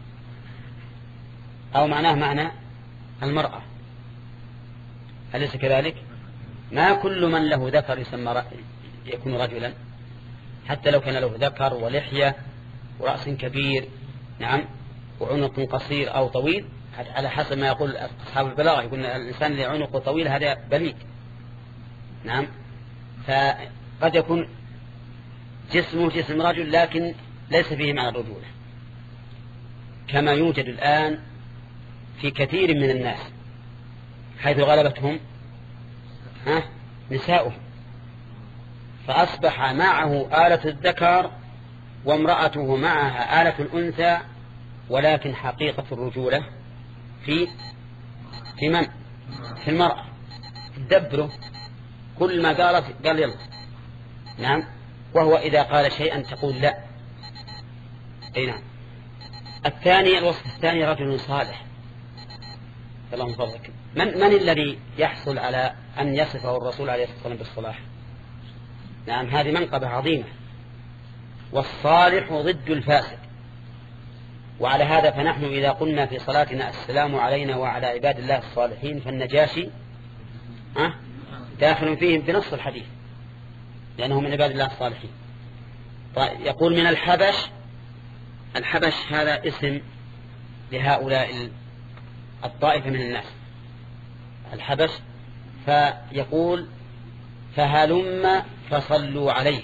أو معناه معنى المرأة، أليس كذلك؟ ما كل من له ذكر يسمى يكون رجلا، حتى لو كان له ذكر ولحية ورأس كبير، نعم، وعنق قصير أو طويل، على حسب ما يقول أصحاب البلاغة، يقول الإنسان اللي عنقه طويل هذا بليد، نعم. فقد يكون جسمه جسم رجل لكن ليس فيه معنى الرجولة، كما يوجد الآن في كثير من الناس حيث غلبتهم ها نساؤهم، فأصبح معه آلة الذكر وامرأته معها آلة الأنثى، ولكن حقيقة الرجولة في في من؟ في المرأة. تدبره، كل ما قالت قال يلا، نعم، وهو إذا قال شيئا تقول لا. أي نعم. الثاني، الوصف الثاني رجل صالح. اللهم فضلك، من من الذي يحصل على أن يصفه الرسول عليه الصلاة والسلام بالصلاح؟ نعم، هذه منقبة عظيمة. والصالح ضد الفاسد. وعلى هذا فنحن إذا قلنا في صلاتنا السلام علينا وعلى عباد الله الصالحين، فالنجاشي أه؟ داخل فيهم بنص الحديث، لأنه من عباد الله الصالحين. طيب، يقول من الحبش. الحبش هذا اسم لهؤلاء الطائفة من الناس، الحبش. فيقول فهلم فصلوا عليه.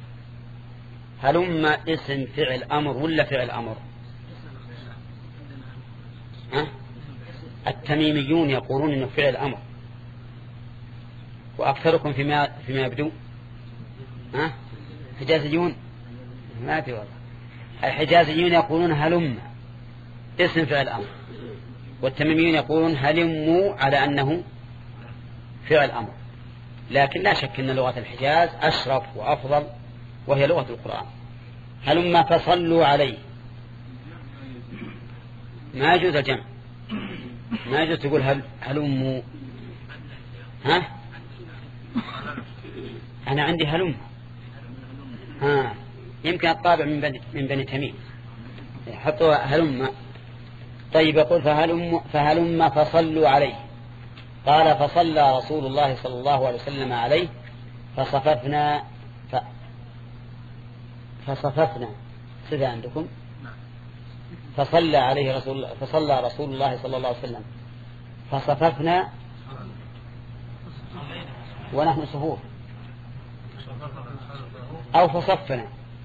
هلم اسم فعل أمر ولا فعل أمر؟ ها؟ التميميون يقولون إنه فعل أمر، وأكثركم فيما فيما يبدو ها؟ حجازيون ما في والله. الحجازيون يقولون هلم اسم فعل أمر، والتميميون يقولون هلموا على أنه فعل أمر. لكن لا شك أن لغة الحجاز أشرف وأفضل، وهي لغة القرآن. هلما فصلوا عليه، ما يجوز الجمع، ما يجوز تقول هل هلموا. ها؟ أنا عندي هلم، ها، يمكن الطابع من بني, من بني تميم حطوا هلم. طيب، يقول فهلم فهلم فصلوا عليه. قال فصلى رسول الله صلى الله عليه وسلم عليه فصففنا ف... فصففنا سذا عندكم. فصلى عليه رسول الله فصلى رسول الله صلى الله عليه وسلم فصففنا ونحن صفوف، أو فصفنا،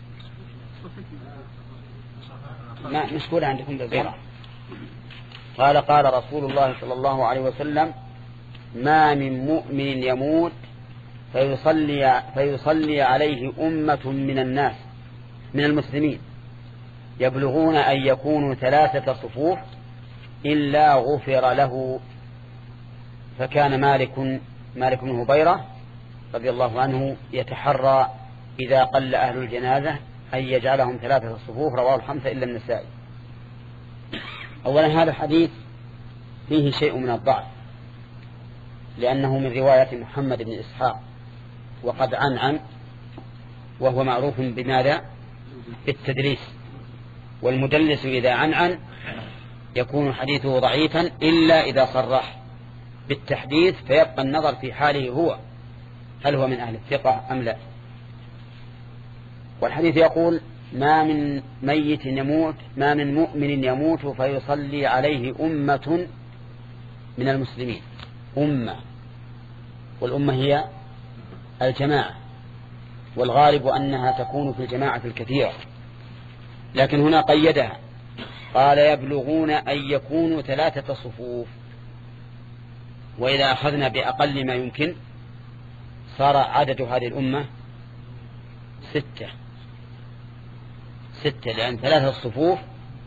ما مشكور عندكم بالقراءة. قال قال رسول الله صلى الله عليه وسلم ما من مؤمن يموت فيصلي, فيصلي عليه أمة من الناس من المسلمين يبلغون أن يكونوا ثلاثة صفوف إلا غفر له. فكان مالك مالك بن هبيرة رضي الله عنه يتحرى إذا قل أهل الجنازة أن يجعلهم ثلاثة صفوف، رواه الخمسة إلا النسائي. أولا، هذا الحديث فيه شيء من الضعف، لأنه من رواية محمد بن إسحاق، وقد عنعن، وهو معروف بماذا؟ بالتدليس. والمدلس إذا عنعن يكون حديثه ضعيفا إلا إذا صرح بالتحديث، فيبقى النظر في حاله هو، هل هو من أهل الثقة أم لا. والحديث يقول ما من ميت يموت ما من مؤمن يموت فيصلي عليه أمة من المسلمين. أمة، والأمة هي الجماعة، والغالب أنها تكون في الجماعة الكثيرة، لكن هنا قيدها قال يبلغون أن يكونوا ثلاثة صفوف. وإذا أخذنا بأقل ما يمكن صار عدد هذه الأمة ستة ستة لأن ثلاثة الصفوف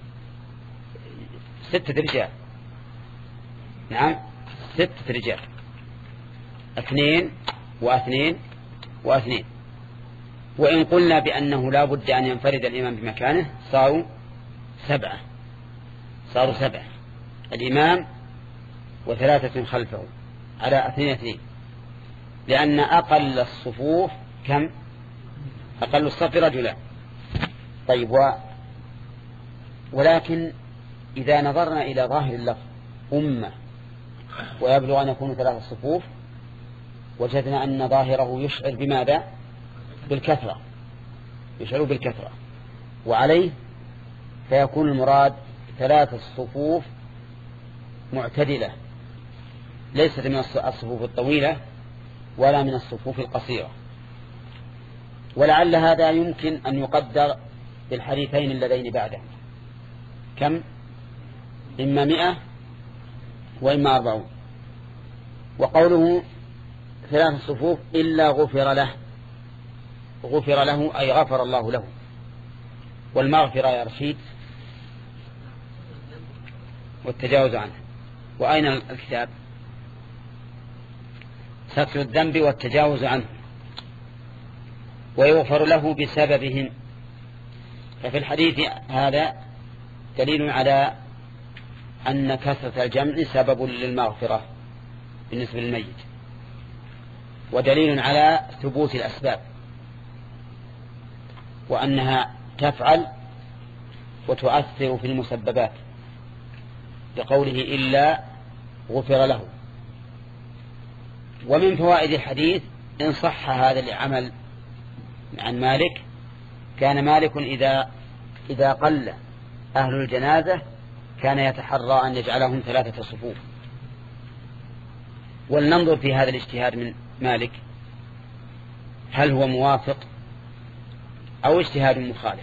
ستة رجال، نعم ستة رجال، اثنين واثنين واثنين. وإن قلنا بأنه لا بد أن ينفرد الإمام بمكانه صاروا سبعة صاروا سبعة الإمام وثلاثة خلفه على اثنين اثنين، لأن أقل الصفوف كم؟ أقل الصف رجلان. طيب و... ولكن إذا نظرنا إلى ظاهر اللفظ أمة ويبلغ أن يكون ثلاث الصفوف وجدنا أن ظاهره يشعر بماذا؟ بالكثرة، يشعر بالكثرة، وعليه فيكون المراد ثلاث الصفوف معتدلة ليست من الصفوف الطويلة ولا من الصفوف القصيرة. ولعل هذا يمكن أن يقدر بالحديثين اللذين بعده كم؟ إما مئة وإما أربعون. وقوله ثلاث الصفوف إلا غفر له، غفر له أي غفر الله له. والمغفرة يا رشيد والتجاوز عنه. وأين الكتاب؟ ستر الذنب والتجاوز عنه. ويغفر له بسببهم. ففي الحديث هذا دليل على أن كثرة الجمع سبب للمغفرة بالنسبة للميت، ودليل على ثبوت الأسباب وأنها تفعل وتؤثر في المسببات بقوله إلا غفر له. ومن فوائد الحديث إن صح هذا العمل عن مالك كان مالك إذا إذا قل أهل الجنازة كان يتحرى أن يجعلهم ثلاثة صفوف. ولننظر في هذا الاجتهاد من مالك هل هو موافق أو اجتهاد مخالف.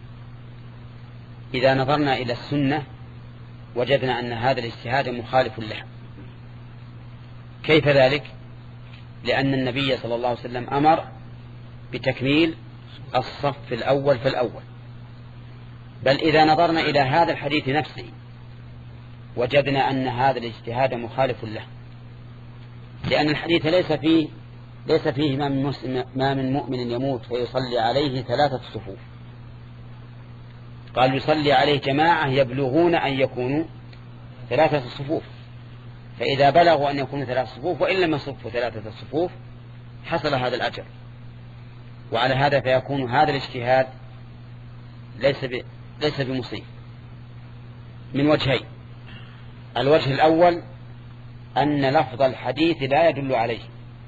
إذا نظرنا إلى السنة وجدنا أن هذا الاجتهاد مخالف له. كيف ذلك؟ لأن النبي صلى الله عليه وسلم أمر بتكميل الصف الأول فالأول. بل إذا نظرنا إلى هذا الحديث نفسه وجدنا أن هذا الاجتهاد مخالف له، لأن الحديث ليس فيه ليس فيه ما من, مسلم ما من مؤمن يموت فيصلي عليه ثلاثة صفوف. قال يصلي عليه جماعة يبلغون أن يكونوا ثلاثة صفوف، فإذا بلغوا أن يكونوا ثلاثة صفوف وإن لم يصفوا ثلاثة صفوف حصل هذا الأجر. وعلى هذا فيكون هذا الاجتهاد ليس ب... ليس بمصيب من وجهين. الوجه الأول أن لفظ الحديث لا يدل عليه،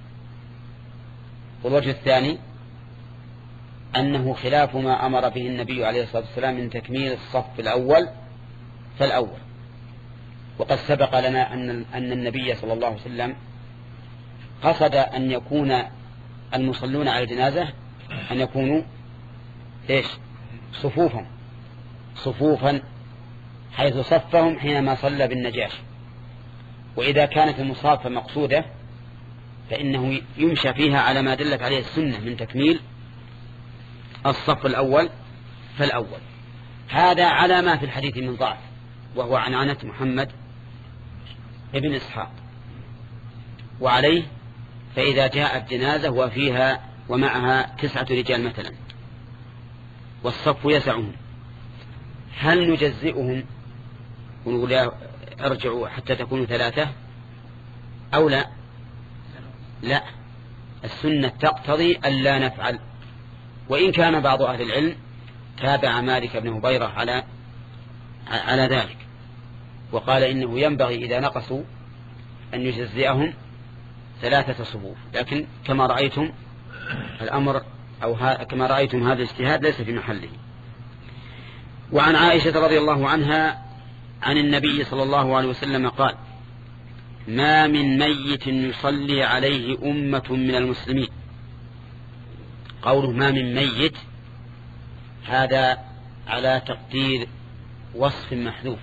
والوجه الثاني أنه خلاف ما أمر به النبي عليه الصلاة والسلام من تكميل الصف الأول فالأول. وقد سبق لنا أن أن النبي صلى الله عليه وسلم قصد أن يكون المصلون على الجنازة أن يكونوا إيش؟ صفوفا صفوفا حيث صفهم حينما صلى بالنجاش. وإذا كانت المصافة مقصودة فإنه يمشى فيها على ما دلت عليه السنة من تكميل الصف الأول فالأول. هذا على ما في الحديث من ضعف، وهو عنعنة محمد ابن إسحاق. وعليه فإذا جاءت جنازة وفيها ومعها تسعة رجال مثلا والصف يسعهم، هل نجزئهم ونقول ارجعوا حتى تكونوا ثلاثة أو لا؟ لا، السنة تقتضي ألا نفعل. وإن كان بعض أهل العلم تابع مالك بن هبيرة على على ذلك وقال إنه ينبغي إذا نقصوا أن يجزئهم ثلاثة صفوف، لكن كما رأيتم الأمر أو كما رأيتم هذا الاجتهاد ليس في محله. وعن عائشة رضي الله عنها عن النبي صلى الله عليه وسلم قال: ما من ميت يصلي عليه أمة من المسلمين. قوله ما من ميت هذا على تقدير وصف محذوف.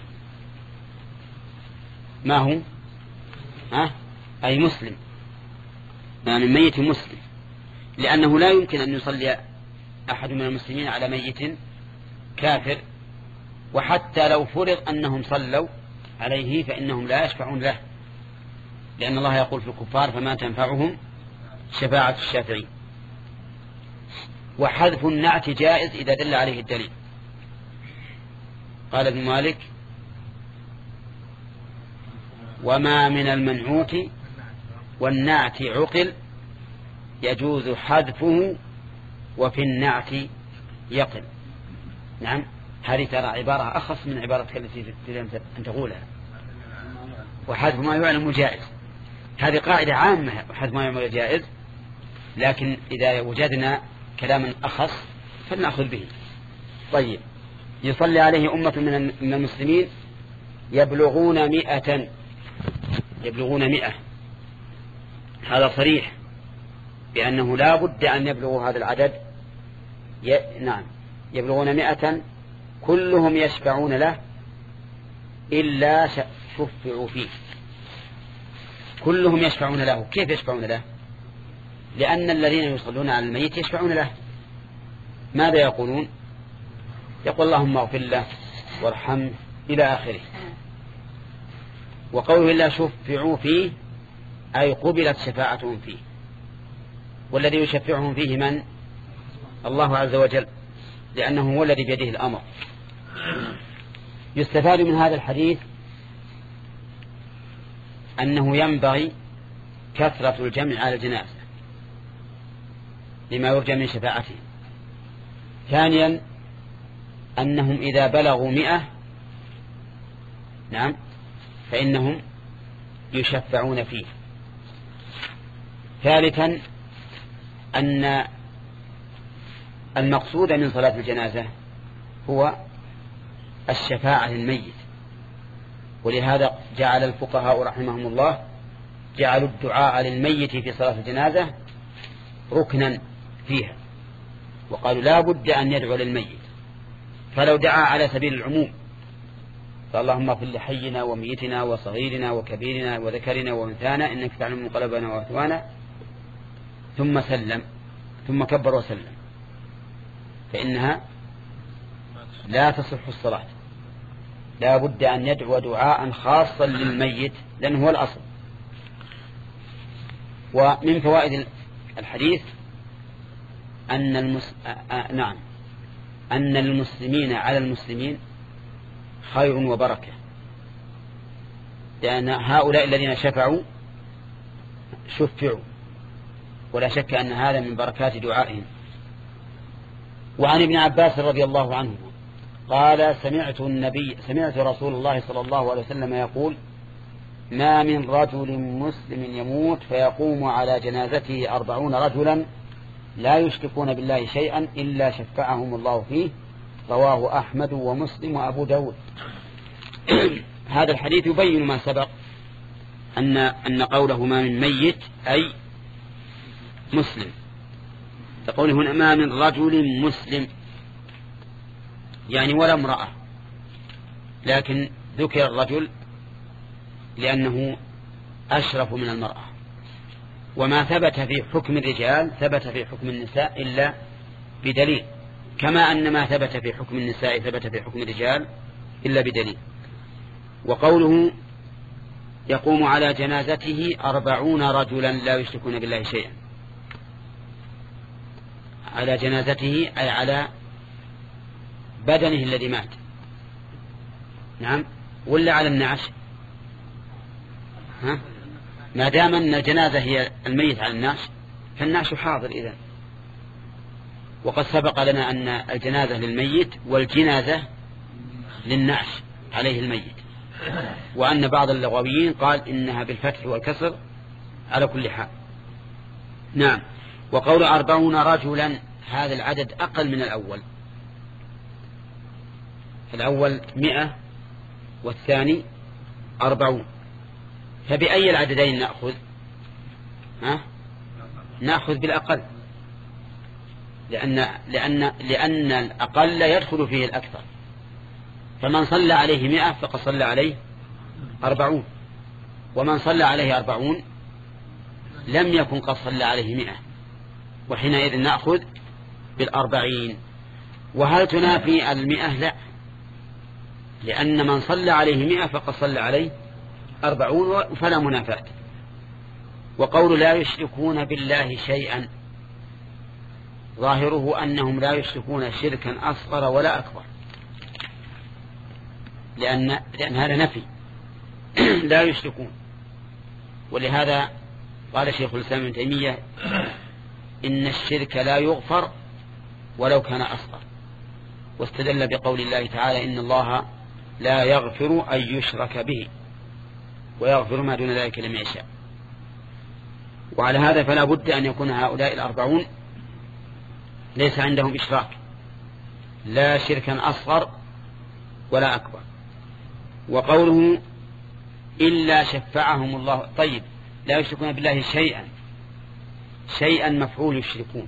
ما هو؟ ها؟ أي مسلم. ما من ميت مسلم، لأنه لا يمكن أن يصلي أحد من المسلمين على ميت كافر، وحتى لو فرض أنهم صلوا عليه فإنهم لا يشفعون له، لأن الله يقول في الكفار: فما تنفعهم شفاعة الشافعي. وحذف النعت جائز إذا دل عليه الدليل. قال ابن مالك: وما من المنعوت والنعت عقل يجوز حذفه وفي النعت يقل. نعم، هذه ترى عبارة أخص من عبارتك التي تريد أن تقولها. وحذف ما يعلم جائز، هذه قاعدة عامة، وحذف ما يعلم جائز، لكن إذا وجدنا كلاما أخص فلنأخذ به. طيب، يصلي عليه أمة من المسلمين يبلغون مئة، يبلغون مئة، هذا صريح بأنه لا بد أن يبلغوا هذا العدد. ي... نعم، يبلغون مئة كلهم يشفعون له إلا شفعوا فيه. كلهم يشفعون له. كيف يشفعون له؟ لأن الذين يصلون على الميت يشفعون له. ماذا يقولون؟ يقول: اللهم اغفر له وارحمه إلى آخره. وقوله إلا شفعوا فيه أي قبلت شفاعتهم فيه، والذي يشفعهم فيه من؟ الله عز وجل، لأنه هو الذي بيده الأمر. يستفاد من هذا الحديث أنه ينبغي كثرة الجمع على الجنازة لما يرجى من شفاعته. ثانيا أنهم إذا بلغوا مئة نعم فإنهم يشفعون فيه. ثالثا أن المقصود من صلاة الجنازة هو الشفاعة للميت، ولهذا جعل الفقهاء رحمهم الله جعلوا الدعاء للميت في صلاة الجنازة ركنا فيها، وقالوا لا بد أن يدعو للميت. فلو دعا على سبيل العموم فاللهم اغفر لحينا وميتنا وصغيرنا وكبيرنا وذكرنا وانثانا إنك تعلم منقلبنا وأهوانا، ثم سلم ثم كبر وسلم، فإنها لا تصح الصلاة. لا بد أن يدعو دعاء خاصا للميت لأنه هو الأصل. ومن فوائد الحديث أن المس... آ... نعم أن المسلمين على المسلمين خير وبركة، لأن هؤلاء الذين شفعوا شفعوا، ولا شك أن هذا من بركات دعائهم. وعن ابن عباس رضي الله عنه قال: سمعت النبي سمعت رسول الله صلى الله عليه وسلم يقول: ما من رجل مسلم يموت فيقوم على جنازته أربعون رجلا لا يشركون بالله شيئا إلا شفعهم الله فيه. رواه أحمد ومسلم وأبو داود. هذا الحديث يبين ما سبق أن أن قوله ما من ميت أي مسلم. تقول هنا ما من رجل مسلم يعني ولا امرأة، لكن ذكر الرجل لأنه أشرف من المرأة. وما ثبت في حكم الرجال ثبت في حكم النساء إلا بدليل، كما أن ما ثبت في حكم النساء ثبت في حكم الرجال إلا بدليل. وقوله يقوم على جنازته أربعون رجلا لا يشركون بالله شيئا، على جنازته أي على بدنه الذي مات، نعم، ولا على النعش؟ ها؟ ما دام أن الجنازة هي الميت على النعش فالنعش حاضر إذن. وقد سبق لنا أن الجنازة للميت والجنازة للنعش عليه الميت، وأن بعض اللغويين قال إنها بالفتح والكسر على كل حال. نعم. وقول أربعون رجلا هذا العدد أقل من الأول، الأول مئة والثاني أربعون، فبأي العددين نأخذ؟ ها؟ نأخذ بالأقل، لأن, لأن, لأن الأقل يدخل فيه الأكثر. فمن صلى عليه مئة فقد صلى عليه أربعون، ومن صلى عليه أربعون لم يكن قد صلى عليه مئة، وحينئذ نأخذ بالأربعين. وهل تنافي المئة؟ لا، لأن من صلى عليه مئة فقد صلى عليه أربعون فلا منافاة. وقول لا يشركون بالله شيئا ظاهره أنهم لا يشركون شركا أصغر ولا أكبر، لأن, لأن هذا نفي. لا يشركون. ولهذا قال شيخ الإسلام ابن تيمية إن الشرك لا يغفر ولو كان أصغر، واستدل بقول الله تعالى إن الله لا يغفر أن يشرك به ويغفر ما دون ذلك لمن يشاء. وعلى هذا فلا بد أن يكون هؤلاء الأربعون ليس عندهم إشراك، لا شركا أصغر ولا أكبر. وقوله إلا شفعهم الله، طيب لا يشركون بالله شيئا، شيئا مفعول يشركون،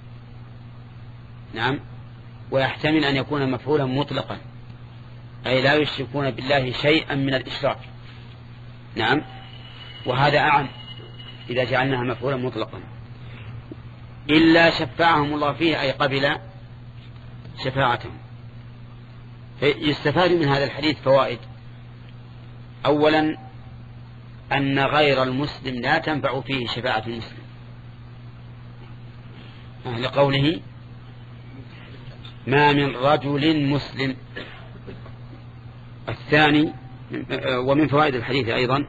نعم، ويحتمل أن يكون مفعولا مطلقا، أي لا يشركون بالله شيئا من الإشراك، نعم، وهذا أعم إذا جعلناها مفعولا مطلقا. إلا شفعهم الله فيه أي قبل شفاعتهم. يستفاد من هذا الحديث فوائد. أولا أن غير المسلم لا تنفع فيه شفاعة المسلم لقوله ما من رجل مسلم. الثاني ومن فوائد الحديث أيضا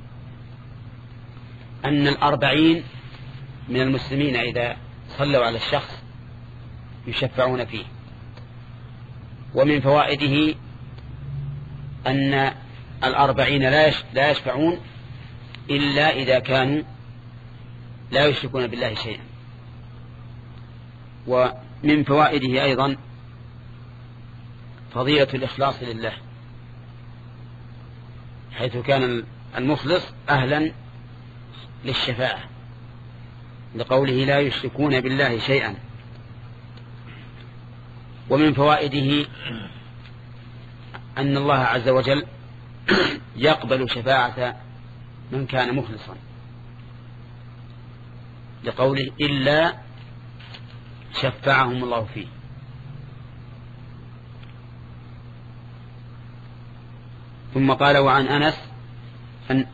أن الأربعين من المسلمين إذا صلوا على الشخص يشفعون فيه. ومن فوائده أن الأربعين لا يشفعون إلا إذا كانوا لا يشركون بالله شيئا. ومن فوائده أيضا فضيلة الإخلاص لله، حيث كان المخلص أهلا للشفاعة لقوله لا يشركون بالله شيئا. ومن فوائده أن الله عز وجل يقبل شفاعة من كان مخلصا لقوله إلا شفعهم الله فيه. ثم قال وعن أنس أن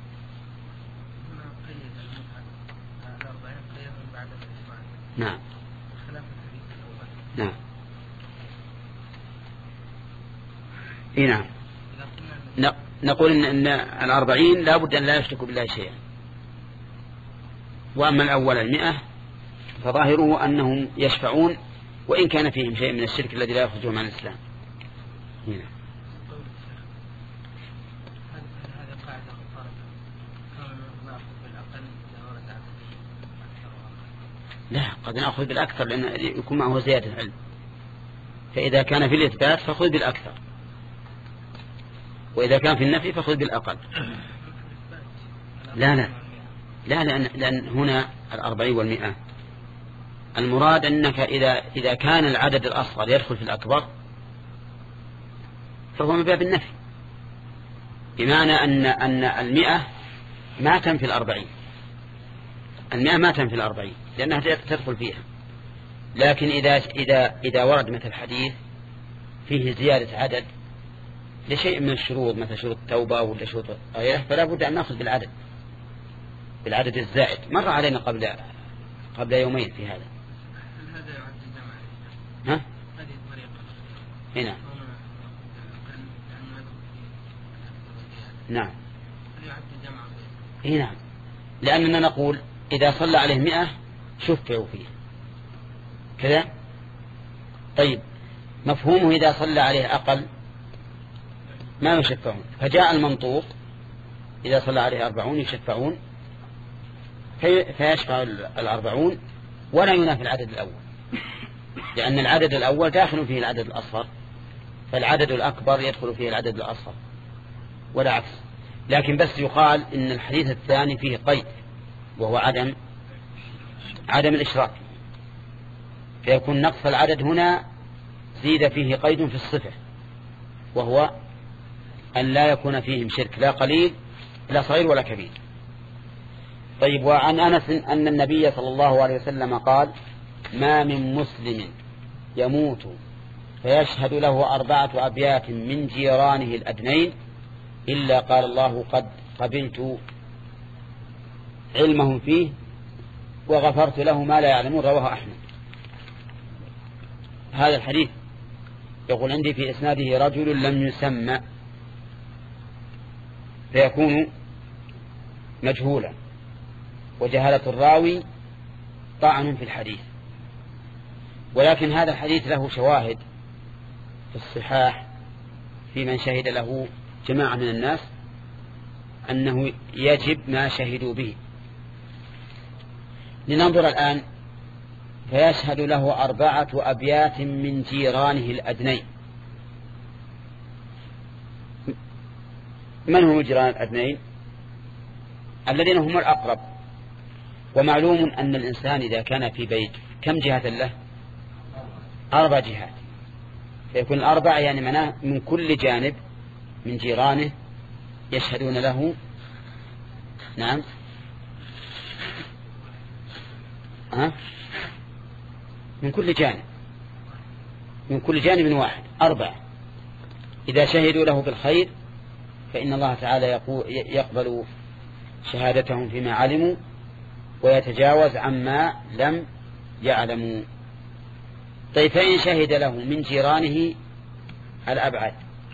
نعم نعم إيه نعم نقول إن, إن الأربعين لا بد أن لا يشركوا بالله شيئا. وأما الأول المئة فظاهره أنهم يشفعون وإن كان فيهم شيء من الشرك الذي لا يخرجهم عن الإسلام. هنا لا، قد نأخذ بالأكثر لأن يكون معه زيادة علم، فإذا كان في الإثبات فخذ بالأكثر، وإذا كان في النفي فخذ بالأقل. لا لا لا لأن, لأن هنا الأربعين والمئة المراد أنك إذا, إذا كان العدد الأصغر يدخل في الأكبر فهو من باب النفي، بمعنى أن, أن المئة ما تنفي الأربعين، المئة ما تنفي الأربعين لأنها تدخل فيها. لكن إذا, إذا, إذا ورد مثل الحديث فيه زيادة عدد لشيء من الشروط مثل شروط التوبة ولا شروط غيره فلا بد أن نأخذ بالعدد بالعدد الزائد. مر علينا قبل قبل يومين في هذا. هذا يعد ها؟ جمع هذه الطريقة هنا نعم يعد جمع هنا، لأننا نقول إذا صلى عليه مئة شفعوا فيه كذا. طيب مفهومه إذا صلى عليه أقل ما يشفعون، فجاء المنطوق إذا صلى عليه أربعون يشفعون فيشفع الأربعون ولا ينافي العدد الأول، لأن العدد الأول داخل فيه العدد الأصغر، فالعدد الأكبر يدخل فيه العدد الأصغر ولا عكس. لكن بس يقال إن الحديث الثاني فيه قيد وهو عدم عدم الإشراك، فيكون نقص العدد هنا زيد فيه قيد في الصفة وهو أن لا يكون فيهم شرك لا قليل لا صغير ولا كبير. طيب وعن أنس أن النبي صلى الله عليه وسلم قال ما من مسلم يموت فيشهد له أربعة أبيات من جيرانه الأدنين إلا قال الله قد قبلت علمهم فيه وغفرت له ما لا يعلمون. رواه أحمد. هذا الحديث يقول عندي في إسناده رجل لم يسمى، فيكون مجهولا، وجهالة الراوي طعن في الحديث. ولكن هذا الحديث له شواهد في الصحاح في من شهد له جماعة من الناس أنه يجب ما شهدوا به. لننظر الآن. فيشهد له أربعة أبيات من جيرانه الأدنين. من هم جيران الأدنين؟ الذين هم الأقرب. ومعلوم أن الإنسان إذا كان في بيت كم جهة له؟ أربع جهات. فيكون الأربع يعني معناه من كل جانب من جيرانه يشهدون له. نعم. ها؟ من كل جانب من كل جانب واحد أربع. إذا شهدوا له بالخير فإن الله تعالى يقبل شهادتهم فيما علموا ويتجاوز عما لم يعلموا. طيب فإن شهد له من جيرانه الأبعد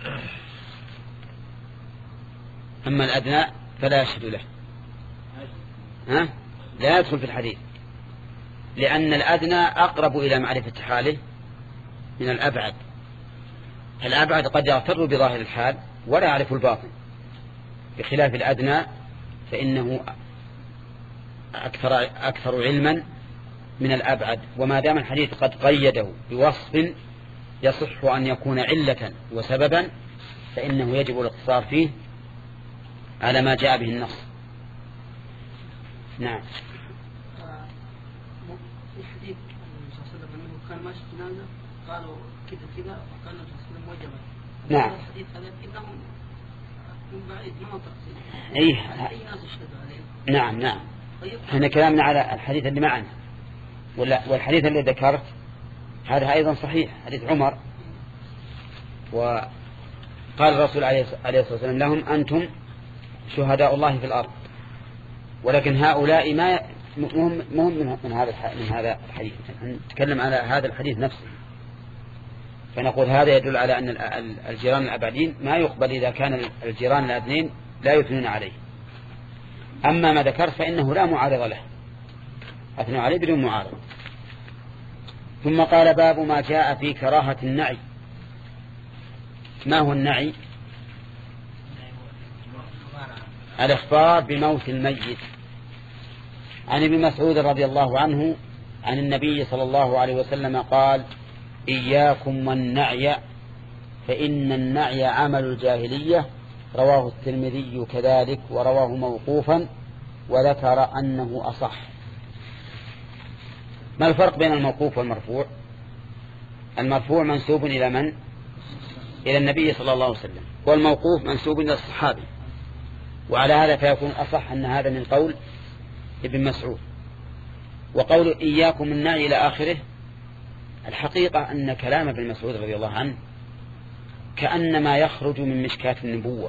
أما الأدنى فلا يشهد له، ها؟ لا يدخل في الحديث، لأن الأدنى أقرب إلى معرفة حاله من الأبعد. الأبعد قد يغتر بظاهر الحال ولا يعرف الباطن، بخلاف الأدنى فإنه أكثر, أكثر علما من الأبعد. وما دام الحديث قد قيده بوصف يصح أن يكون علة وسببا فإنه يجب الاقتصار فيه على ما جاء به النص. نعم. في حديث صلى الله عليه وسلم أنه كان ماشي جنازة قالوا كذا كذا وكان النبي صلى الله عليه وسلم وجبه. نعم. الحديث هذا إنهم من بعيد ما هو تقصير. أيه. أي ناس يشهدوا عليه. نعم نعم. احنا كلامنا على الحديث اللي معنا، والحديث اللي ذكرت هذا أيضا صحيح، حديث عمر. وقال الرسول عليه الصلاة والسلام لهم أنتم شهداء الله في الأرض، ولكن هؤلاء ما مهم مهم من هذا من هذا الحديث. نتكلم على هذا الحديث نفسه، فنقول هذا يدل على أن الجيران الأبعدين ما يقبل إذا كان الجيران الأدنين لا يثنون عليه. أما ما ذكر فإنه لا معارض له، أثنوا عليه بدون معارض. ثم قال باب ما جاء في كراهة النعي. ما هو النعي؟ الإخبار بموت الميت. عن ابن مسعود رضي الله عنه عن النبي صلى الله عليه وسلم قال إياكم والنعي فإن النعي عمل الجاهلية. رواه الترمذي كذلك ورواه موقوفا وذكر أنه أصح. ما الفرق بين الموقوف والمرفوع؟ المرفوع منسوب إلى من؟ إلى النبي صلى الله عليه وسلم، والموقوف منسوب إلى الصحابي. وعلى هذا فيكون أصح أن هذا من قول ابن مسعود. وقول إياكم النعي إلى آخره، الحقيقة أن كلام ابن مسعود رضي الله عنه كأنما يخرج من مشكاة النبوة.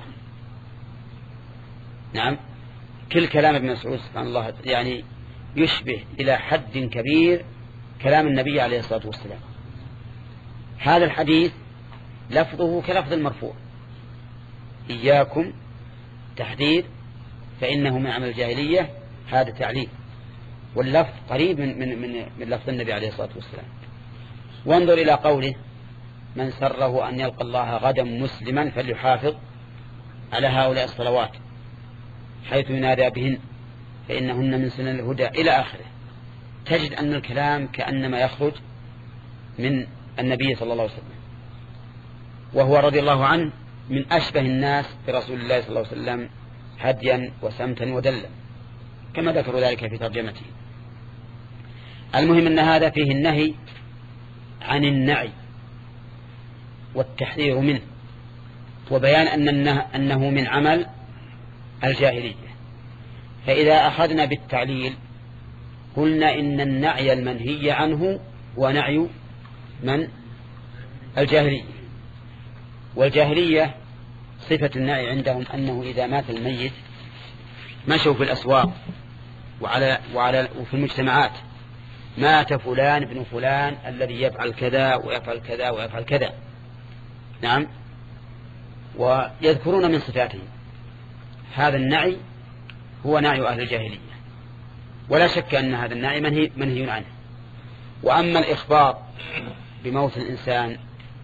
نعم، كل كلام ابن مسعود سبحان الله يعني يشبه إلى حد كبير كلام النبي عليه الصلاة والسلام. هذا الحديث لفظه كلفظ المرفوع، إياكم تحذير فإنه من عمل الجاهلية، هذا تعليم، واللفظ قريب من, من, من, من لفظ النبي عليه الصلاة والسلام. وانظر إلى قوله من سره أن يلقى الله غدا مسلما فليحافظ على هؤلاء الصلوات حيث ينادى بهن فإنهن من سنن الهدى إلى آخره. تجد أن الكلام كأنما يخرج من النبي صلى الله عليه وسلم، وهو رضي الله عنه من أشبه الناس برسول الله صلى الله عليه وسلم هديا وسمتا ودلا، كما ذكروا ذلك في ترجمته. المهم أن هذا فيه النهي عن النعي والتحذير منه، وبيان أن أنه من عمل الجاهلية. فإذا أخذنا بالتعليل قلنا إن النعي المنهي عنه ونعي من الجاهلية. والجاهلية صفة النعي عندهم أنه إذا مات الميت مشوا في الأسواق وعلى وعلى وفي المجتمعات مات فلان ابن فلان الذي يفعل كذا ويفعل كذا ويفعل كذا. نعم. ويذكرون من صفاته. هذا النعي هو نعي أهل الجاهلية، ولا شك أن هذا النعي منهي, منهي عنه. وأما الإخبار بموت الإنسان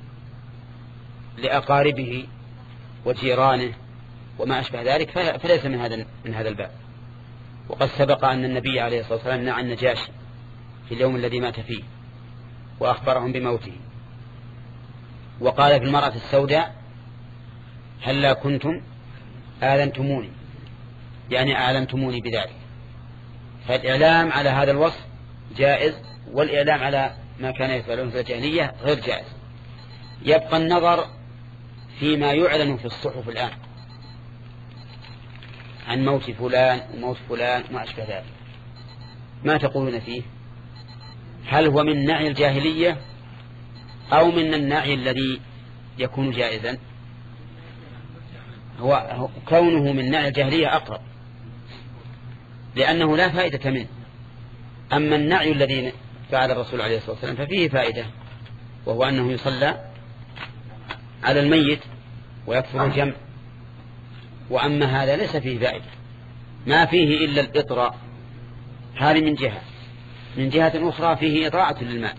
لأقاربه وجيرانه وما أشبه ذلك فليس من هذا من هذا الباب. وقد سبق أن النبي عليه الصلاة والسلام نعى النجاشي في اليوم الذي مات فيه وأخبرهم بموته، وقال في المرأة السوداء هلا كنتم آذنتموني، يعني أعلمتموني بذلك. فالإعلام على هذا الوصف جائز، والإعلام على ما كان يفعلون في الجاهلية غير جائز. يبقى النظر فيما يعلن في الصحف الآن عن موت فلان وموت فلان وما أشبه ذلك، ما تقولون فيه؟ هل هو من نعي الجاهلية أو من النعي الذي يكون جائزا؟ هو كونه من نعي الجاهلية أقرب، لأنه لا فائدة منه. أما النعي الذي فعل الرسول عليه الصلاة والسلام ففيه فائدة، وهو أنه يصلى على الميت ويكثر الجمع. وأما هذا ليس فيه فائدة، ما فيه إلا الإطراء. هذه من جهة. من جهة أخرى فيه إضاعة للمال.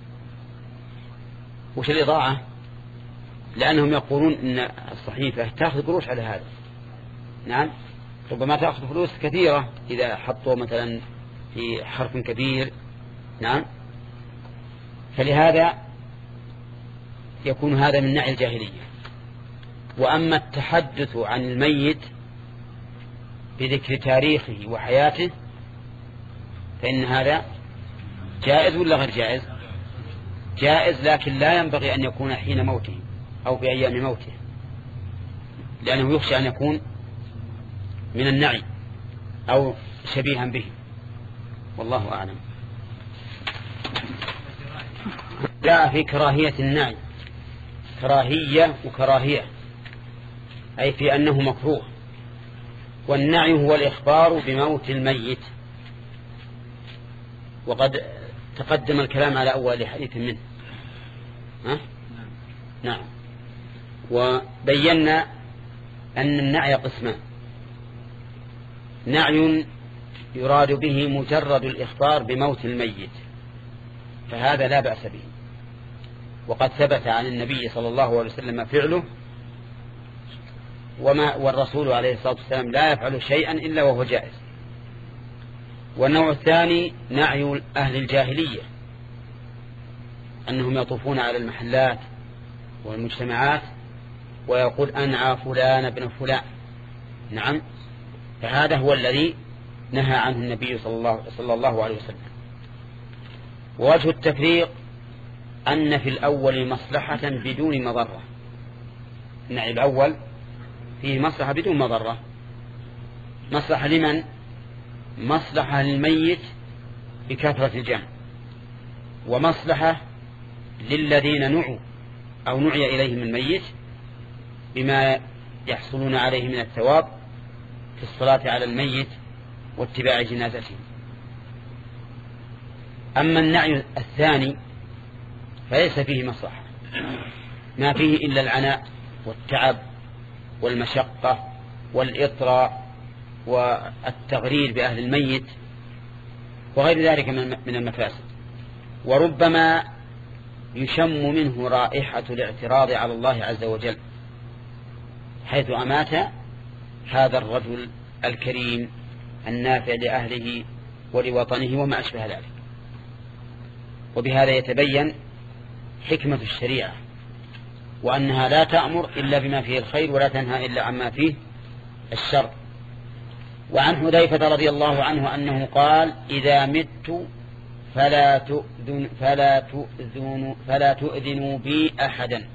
وش الإضاعة؟ لأنهم يقولون إن الصحيفة تأخذ قروش على هذا. نعم، ربما تأخذ فلوس كثيرة إذا حطوا مثلا في حرف كبير. نعم، فلهذا يكون هذا من نعي الجاهلية. وأما التحدث عن الميت بذكر تاريخه وحياته فإن هذا جائز ولا غير جائز؟ جائز، لكن لا ينبغي أن يكون حين موته أو في أيام موته، لأنه يخشى أن يكون من النعي أو شبيها به، والله أعلم. لا، في كراهية النعي، كراهية وكراهية، أي في أنه مكروه. والنعي هو الإخبار بموت الميت، وقد تقدم الكلام على أول حديث منه. ها؟ نعم. وبينا أن النعي قسمان: نعي يراد به مجرد الإخبار بموت الميت، فهذا لا بأس به، وقد ثبت عن النبي صلى الله عليه وسلم فعله، وما والرسول عليه الصلاة والسلام لا يفعل شيئا إلا وهو جائز. والنوع الثاني نعي أهل الجاهلية، أنهم يطوفون على المحلات والمجتمعات ويقول أنعى فلان ابن فلان. نعم، فهذا هو الذي نهى عنه النبي صلى الله, صلى الله عليه وسلم. ووجه التفريق أن في الأول مصلحة بدون مضرة. النعي الأول فيه مصلحة بدون مضرة. مصلحة لمن؟ مصلحة للميت بكثرة الجمع، ومصلحة للذين نعوا أو نعي إليهم الميت بما يحصلون عليه من الثواب في الصلاة على الميت واتباع جنازته. أما النعي الثاني فليس فيه مصلحة، ما فيه إلا العناء والتعب والمشقة والإطراء والتغرير بأهل الميت وغير ذلك من المفاسد. وربما يشم منه رائحة الاعتراض على الله عز وجل، حيث أمات هذا الرجل الكريم النافع لأهله ولوطنه وما أشبه ذلك. وبهذا يتبين حكمة الشريعة، وأنها لا تأمر إلا بما فيه الخير ولا تنهى إلا عما فيه الشر. وعن حذيفة رضي الله عنه أنه قال: إذا مت فلا تؤذن فلا تؤذن فلا تؤذنوا بي أحدا.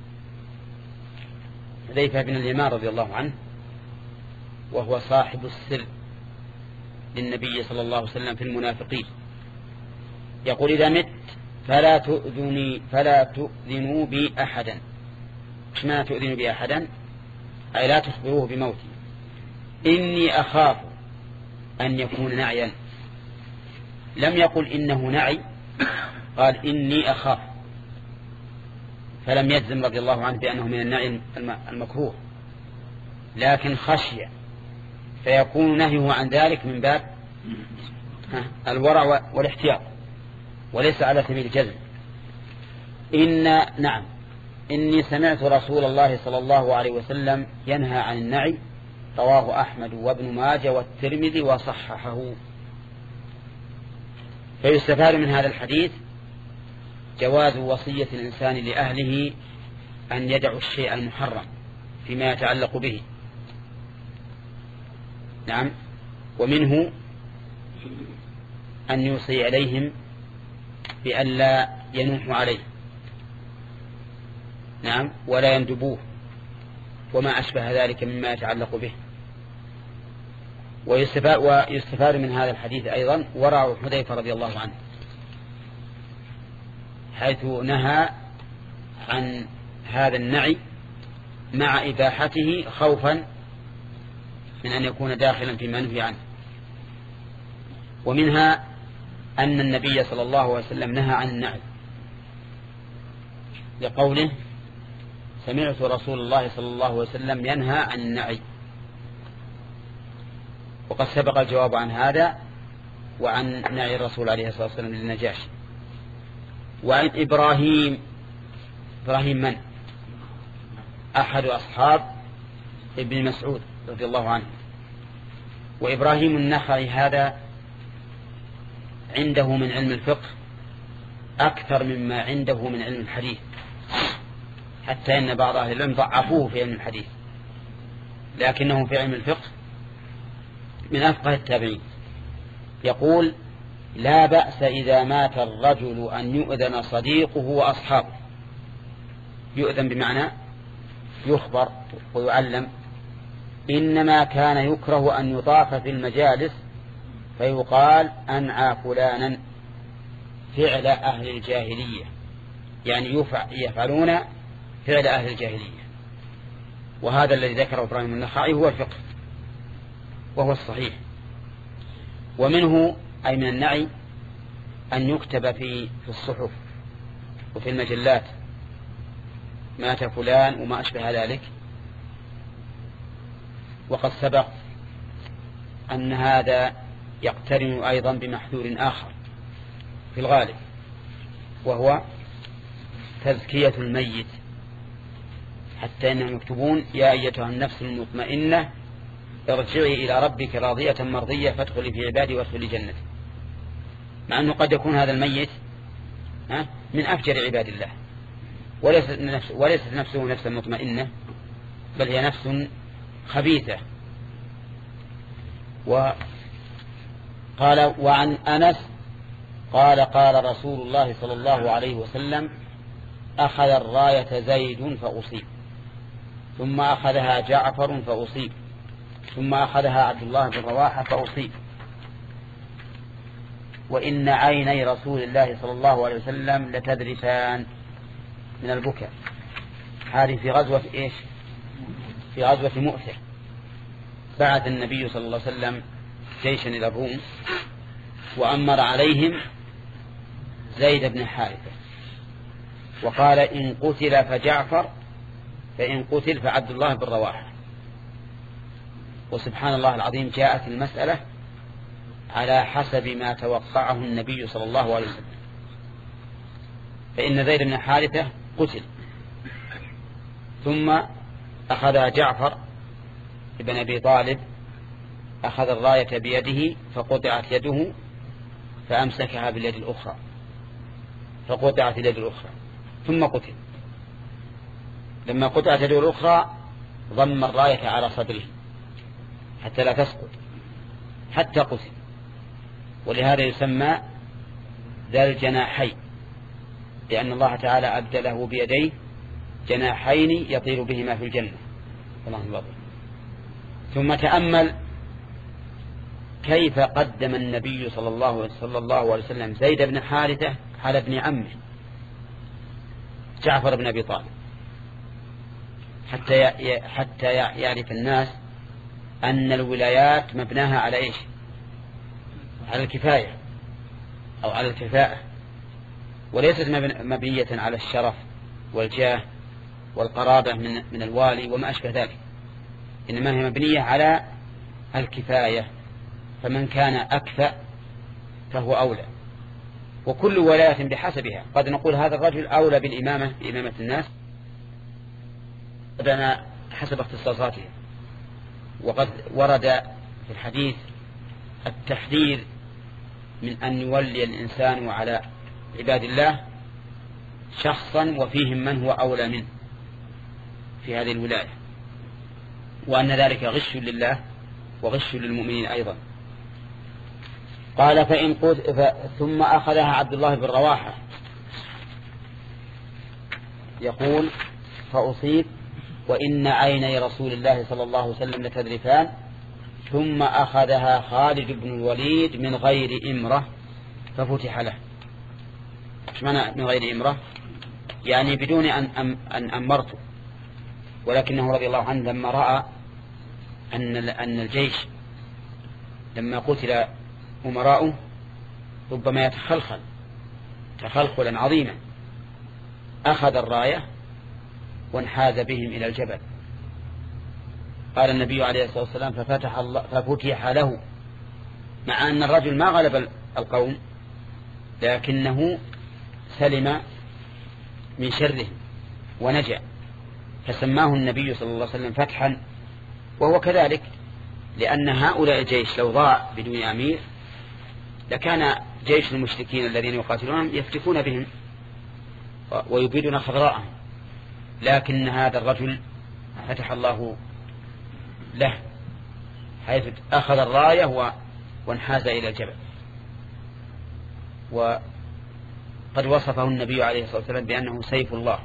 حذيفة بن اليمان رضي الله عنه، وهو صاحب السر للنبي صلى الله عليه وسلم في المنافقين، يقول: إذا مت فلا تؤذني فلا تؤذنوا بي أحدا. إيش معنى تؤذنوا بي أحدا؟ أي لا تخبروه بموتي، إني أخاف أن يكون نعيا، لم يقل إنه نعي، قال إني أخاف، فلم يجزم رضي الله عنه بأنه من النعي المكروه، لكن خشية، فيكون نهيه عن ذلك من باب الورع والاحتياط وليس على سبيل الجزم. إن نعم إني سمعت رسول الله صلى الله عليه وسلم ينهى عن النعي، رواه أحمد وابن ماجه والترمذي وصححه. فيستفاد من هذا الحديث جواز وصية الإنسان لأهله أن يدعوا الشيء المحرم فيما يتعلق به. نعم. ومنه أن يوصي إليهم بأن لا ينوحوا عليه، نعم، ولا يندبوه وما أشبه ذلك مما يتعلق به. ويستفاد, ويستفاد من هذا الحديث أيضا ورع حذيفة رضي الله عنه، حيث نهى عن هذا النعي مع إباحته خوفا من أن يكون داخلا في منهي عنه. ومنها أن النبي صلى الله عليه وسلم نهى عن النعي لقوله سمعت رسول الله صلى الله عليه وسلم ينهى عن النعي، وقد سبق الجواب عن هذا وعن نعي الرسول عليه الصلاة والسلام للنجاشي. وعن إبراهيم إبراهيم من؟ أحد أصحاب ابن مسعود رضي الله عنه. وإبراهيم النخعي هذا عنده من علم الفقه أكثر مما عنده من علم الحديث، حتى إن بعض أهل العلم ضعفوه في علم الحديث، لكنه في علم الفقه من أفقه التابعين. يقول لا بأس إذا مات الرجل أن يؤذن صديقه وأصحابه. يؤذن بمعنى يخبر ويعلم. إنما كان يكره أن يضاف في المجالس فيقال أنعى فلانا فعل أهل الجاهلية، يعني يفعلون فعل أهل الجاهلية. وهذا الذي ذكره إبراهيم النخعي هو الفقه وهو الصحيح. ومنه أي من النعي أن يكتب في في الصحف وفي المجلات مات فلان وما أشبه ذلك. وقد سبق أن هذا يقترن أيضا بمحذور آخر في الغالب، وهو تزكية الميت، حتى إنهم يكتبون يا أيتها النفس المطمئنة ارجعي إلى ربك راضية مرضية فادخلي في عبادي وادخلي جنتي، مع أنه قد يكون هذا الميت من أفجر عباد الله، وليست نفسه, وليست نفسه نفسا مطمئنة، بل هي نفس خبيثة. وقال وعن أنس قال قال رسول الله صلى الله عليه وسلم أخذ الراية زيد فأصيب، ثم أخذها جعفر فأصيب، ثم أخذها عبد الله بن رواحة فأصيب. وإن عيني رسول الله صلى الله عليه وسلم لتذرفان من البكاء. هذه في غزوة إيش؟ في غزوة مؤتة. بعث النبي صلى الله عليه وسلم جيشا إلى الروم وأمر عليهم زيد بن حارثة، وقال إن قتل فجعفر، فإن قتل فعبد الله بن رواحة. وسبحان الله العظيم جاءت المسألة على حسب ما توقعه النبي صلى الله عليه وسلم، فإن زيد بن حارثة قتل، ثم أخذ جعفر ابن أبي طالب أخذ الراية بيده فقطعت يده فأمسكها باليد الأخرى فقطعت اليد الأخرى ثم قتل. لما قطعت يده الأخرى ضم الراية على صدره حتى لا تسقط حتى قتل. ولهذا يسمى ذا الجناحين، لأن الله تعالى أبدله بيديه جناحين يطير بهما في الجنة. الله. ثم تأمل كيف قدم النبي صلى الله, صلى الله عليه وسلم زيد بن حارثة على ابن عمه جعفر بن أبي طالب، حتى حتى يعرف الناس أن الولايات مبناها على إيش؟ على الكفاية أو على الكفاءة، وليست مبنية على الشرف والجاه والقرابة من من الوالي وما أشبه ذلك، إنما هي مبنية على الكفاية، فمن كان أكفأ فهو أولى، وكل ولاية بحسبها. قد نقول هذا الرجل أولى بالإمامة بإمامة الناس بدنا حسب اختصاصاته. وقد ورد في الحديث التحذير من أن يولي الإنسان على عباد الله شخصا وفيهم من هو أولى منه في هذه الولاية، وأن ذلك غش لله وغش للمؤمنين أيضا. قال فإن قلت ثم أخذها عبد الله بن رواحة يقول فأصيب وإن عيني رسول الله صلى الله عليه وسلم لتذرفان، ثم أخذها خالد بن الوليد من غير إمرة ففتح له. ايش معنى من غير إمرة؟ يعني بدون أن, أم أن أمرته، ولكنه رضي الله عنه لما رأى أن أن الجيش لما قتل أمراؤه ربما يتخلخل تخلخلا عظيما، أخذ الراية وانحاز بهم إلى الجبل. قال النبي عليه الصلاة والسلام ففتح, الله ففتح له، مع أن الرجل ما غلب القوم لكنه سلم من شره ونجا، فسماه النبي صلى الله عليه وسلم فتحا، وهو كذلك، لأن هؤلاء الجيش لو ضاع بدون أمير لكان جيش المشركين الذين يقاتلونهم يفتكون بهم ويبيدون خضراءهم، لكن هذا الرجل فتح الله له حيث أخذ الراية وانحاز إلى الجبل. وقد وصفه النبي عليه الصلاة والسلام بأنه سيف الله،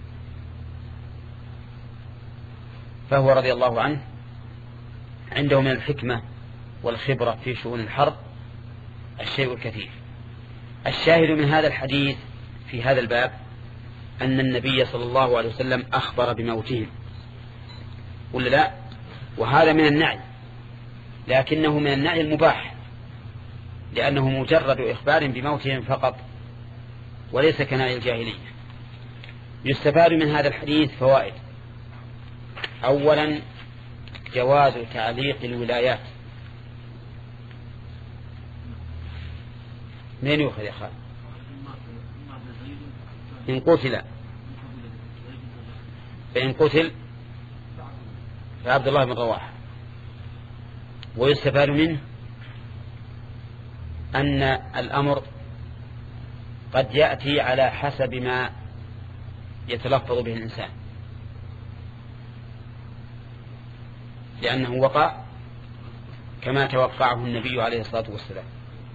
فهو رضي الله عنه عنده من الحكمة والخبرة في شؤون الحرب الشيء الكثير. الشاهد من هذا الحديث في هذا الباب أن النبي صلى الله عليه وسلم أخبر بموتهم، ولا لا؟ وهذا من النعي، لكنه من النعي المباح، لأنه مجرد إخبار بموتهم فقط وليس كنعي الجاهلية. يستفاد من هذا الحديث فوائد. أولا جواز تعليق الولايات. من يؤخذ يا خالد؟ إن قتل فإن قتل فعبد الله بن رواحة. ويستفاد منه أن الأمر قد يأتي على حسب ما يتلفظ به الإنسان، لأنه وقع كما توقعه النبي عليه الصلاة والسلام.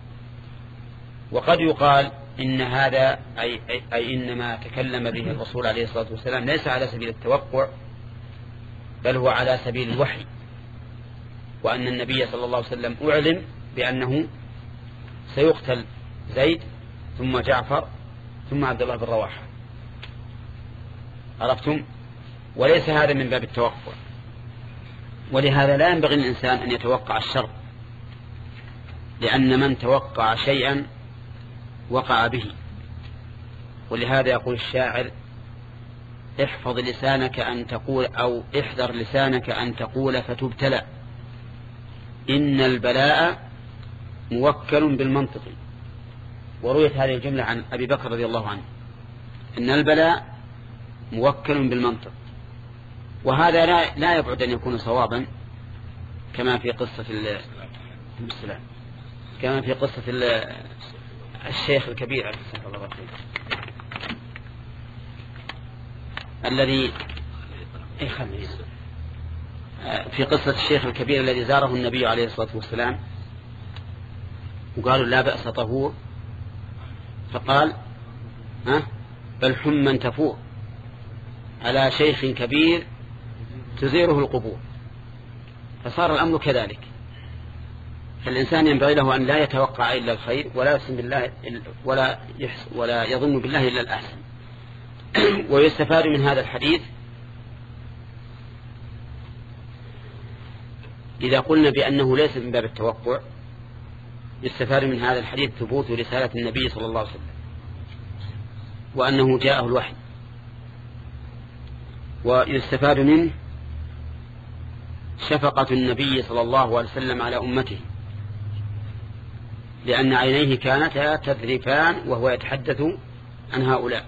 وقد يقال إن هذا أي, أي, أي إنما تكلم به الرسول عليه الصلاة والسلام ليس على سبيل التوقع، بل هو على سبيل الوحي، وأن النبي صلى الله عليه وسلم أعلم بأنه سيقتل زيد ثم جعفر ثم عبد الله بن رواحة. عرفتم؟ وليس هذا من باب التوقع، ولهذا لا ينبغي الإنسان أن يتوقع الشر، لأن من توقع شيئا وقع به. ولهذا يقول الشاعر احفظ لسانك أن تقول أو احذر لسانك أن تقول فتبتلى، إن البلاء موكل بالمنطق. ورويت هذه الجملة عن أبي بكر رضي الله عنه، إن البلاء موكل بالمنطق. وهذا لا, لا يبعد أن يكون صوابا، كما في قصة السلام كما في قصة الشيخ الكبير الذي في قصة الشيخ الكبير الذي زاره النبي عليه الصلاة والسلام وقالوا لا بأس طهور، فقال ها بل حما تفور على شيخ كبير تزيره القبور. فصار الأمر كذلك، فالإنسان ينبغي له أن لا يتوقع إلا الخير ولا يحسن بالله ولا ولا يظن بالله إلا الأحسن. ويستفاد من هذا الحديث إذا قلنا بأنه ليس من باب التوقع يستفاد من هذا الحديث ثبوت رسالة النبي صلى الله عليه وسلم وأنه جاءه الوحي. ويستفاد منه شفقة النبي صلى الله عليه وسلم على أمته، لأن عينيه كانتا تذرفان وهو يتحدث عن هؤلاء.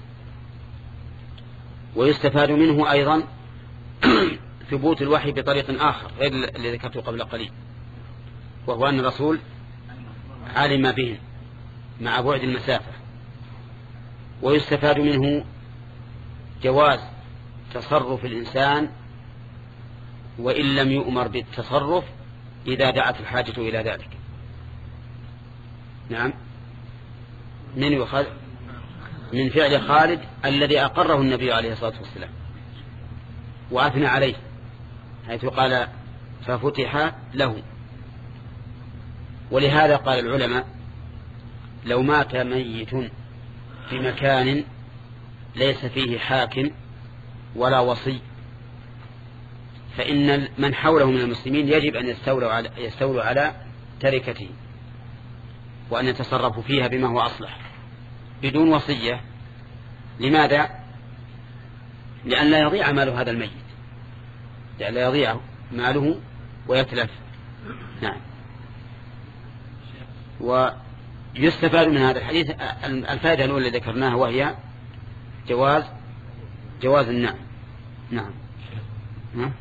ويستفاد منه أيضا ثبوت الوحي بطريق آخر غير الذي ذكرته قبل قليل، وهو أن الرسول علم بهم مع بعد المسافة. ويستفاد منه جواز تصرف الإنسان وإن لم يؤمر بالتصرف إذا دعت الحاجة إلى ذلك. نعم، من يخذ من فعل خالد الذي أقره النبي عليه الصلاة والسلام وأثنى عليه، حيث قال ففتح له. ولهذا قال العلماء لو مات ميت في مكان ليس فيه حاكم ولا وصي فإن من حوله من المسلمين يجب أن يستولوا على, يستولوا على تركته وأن يتصرفوا فيها بما هو أصلح بدون وصية. لماذا؟ لأن لا يضيع مال هذا الميت، لأن لا يضيع ماله ويتلف. نعم. ويستفاد من هذا الحديث الفائدة الأولى التي ذكرناها وهي جواز جواز النعم. نعم. نعم.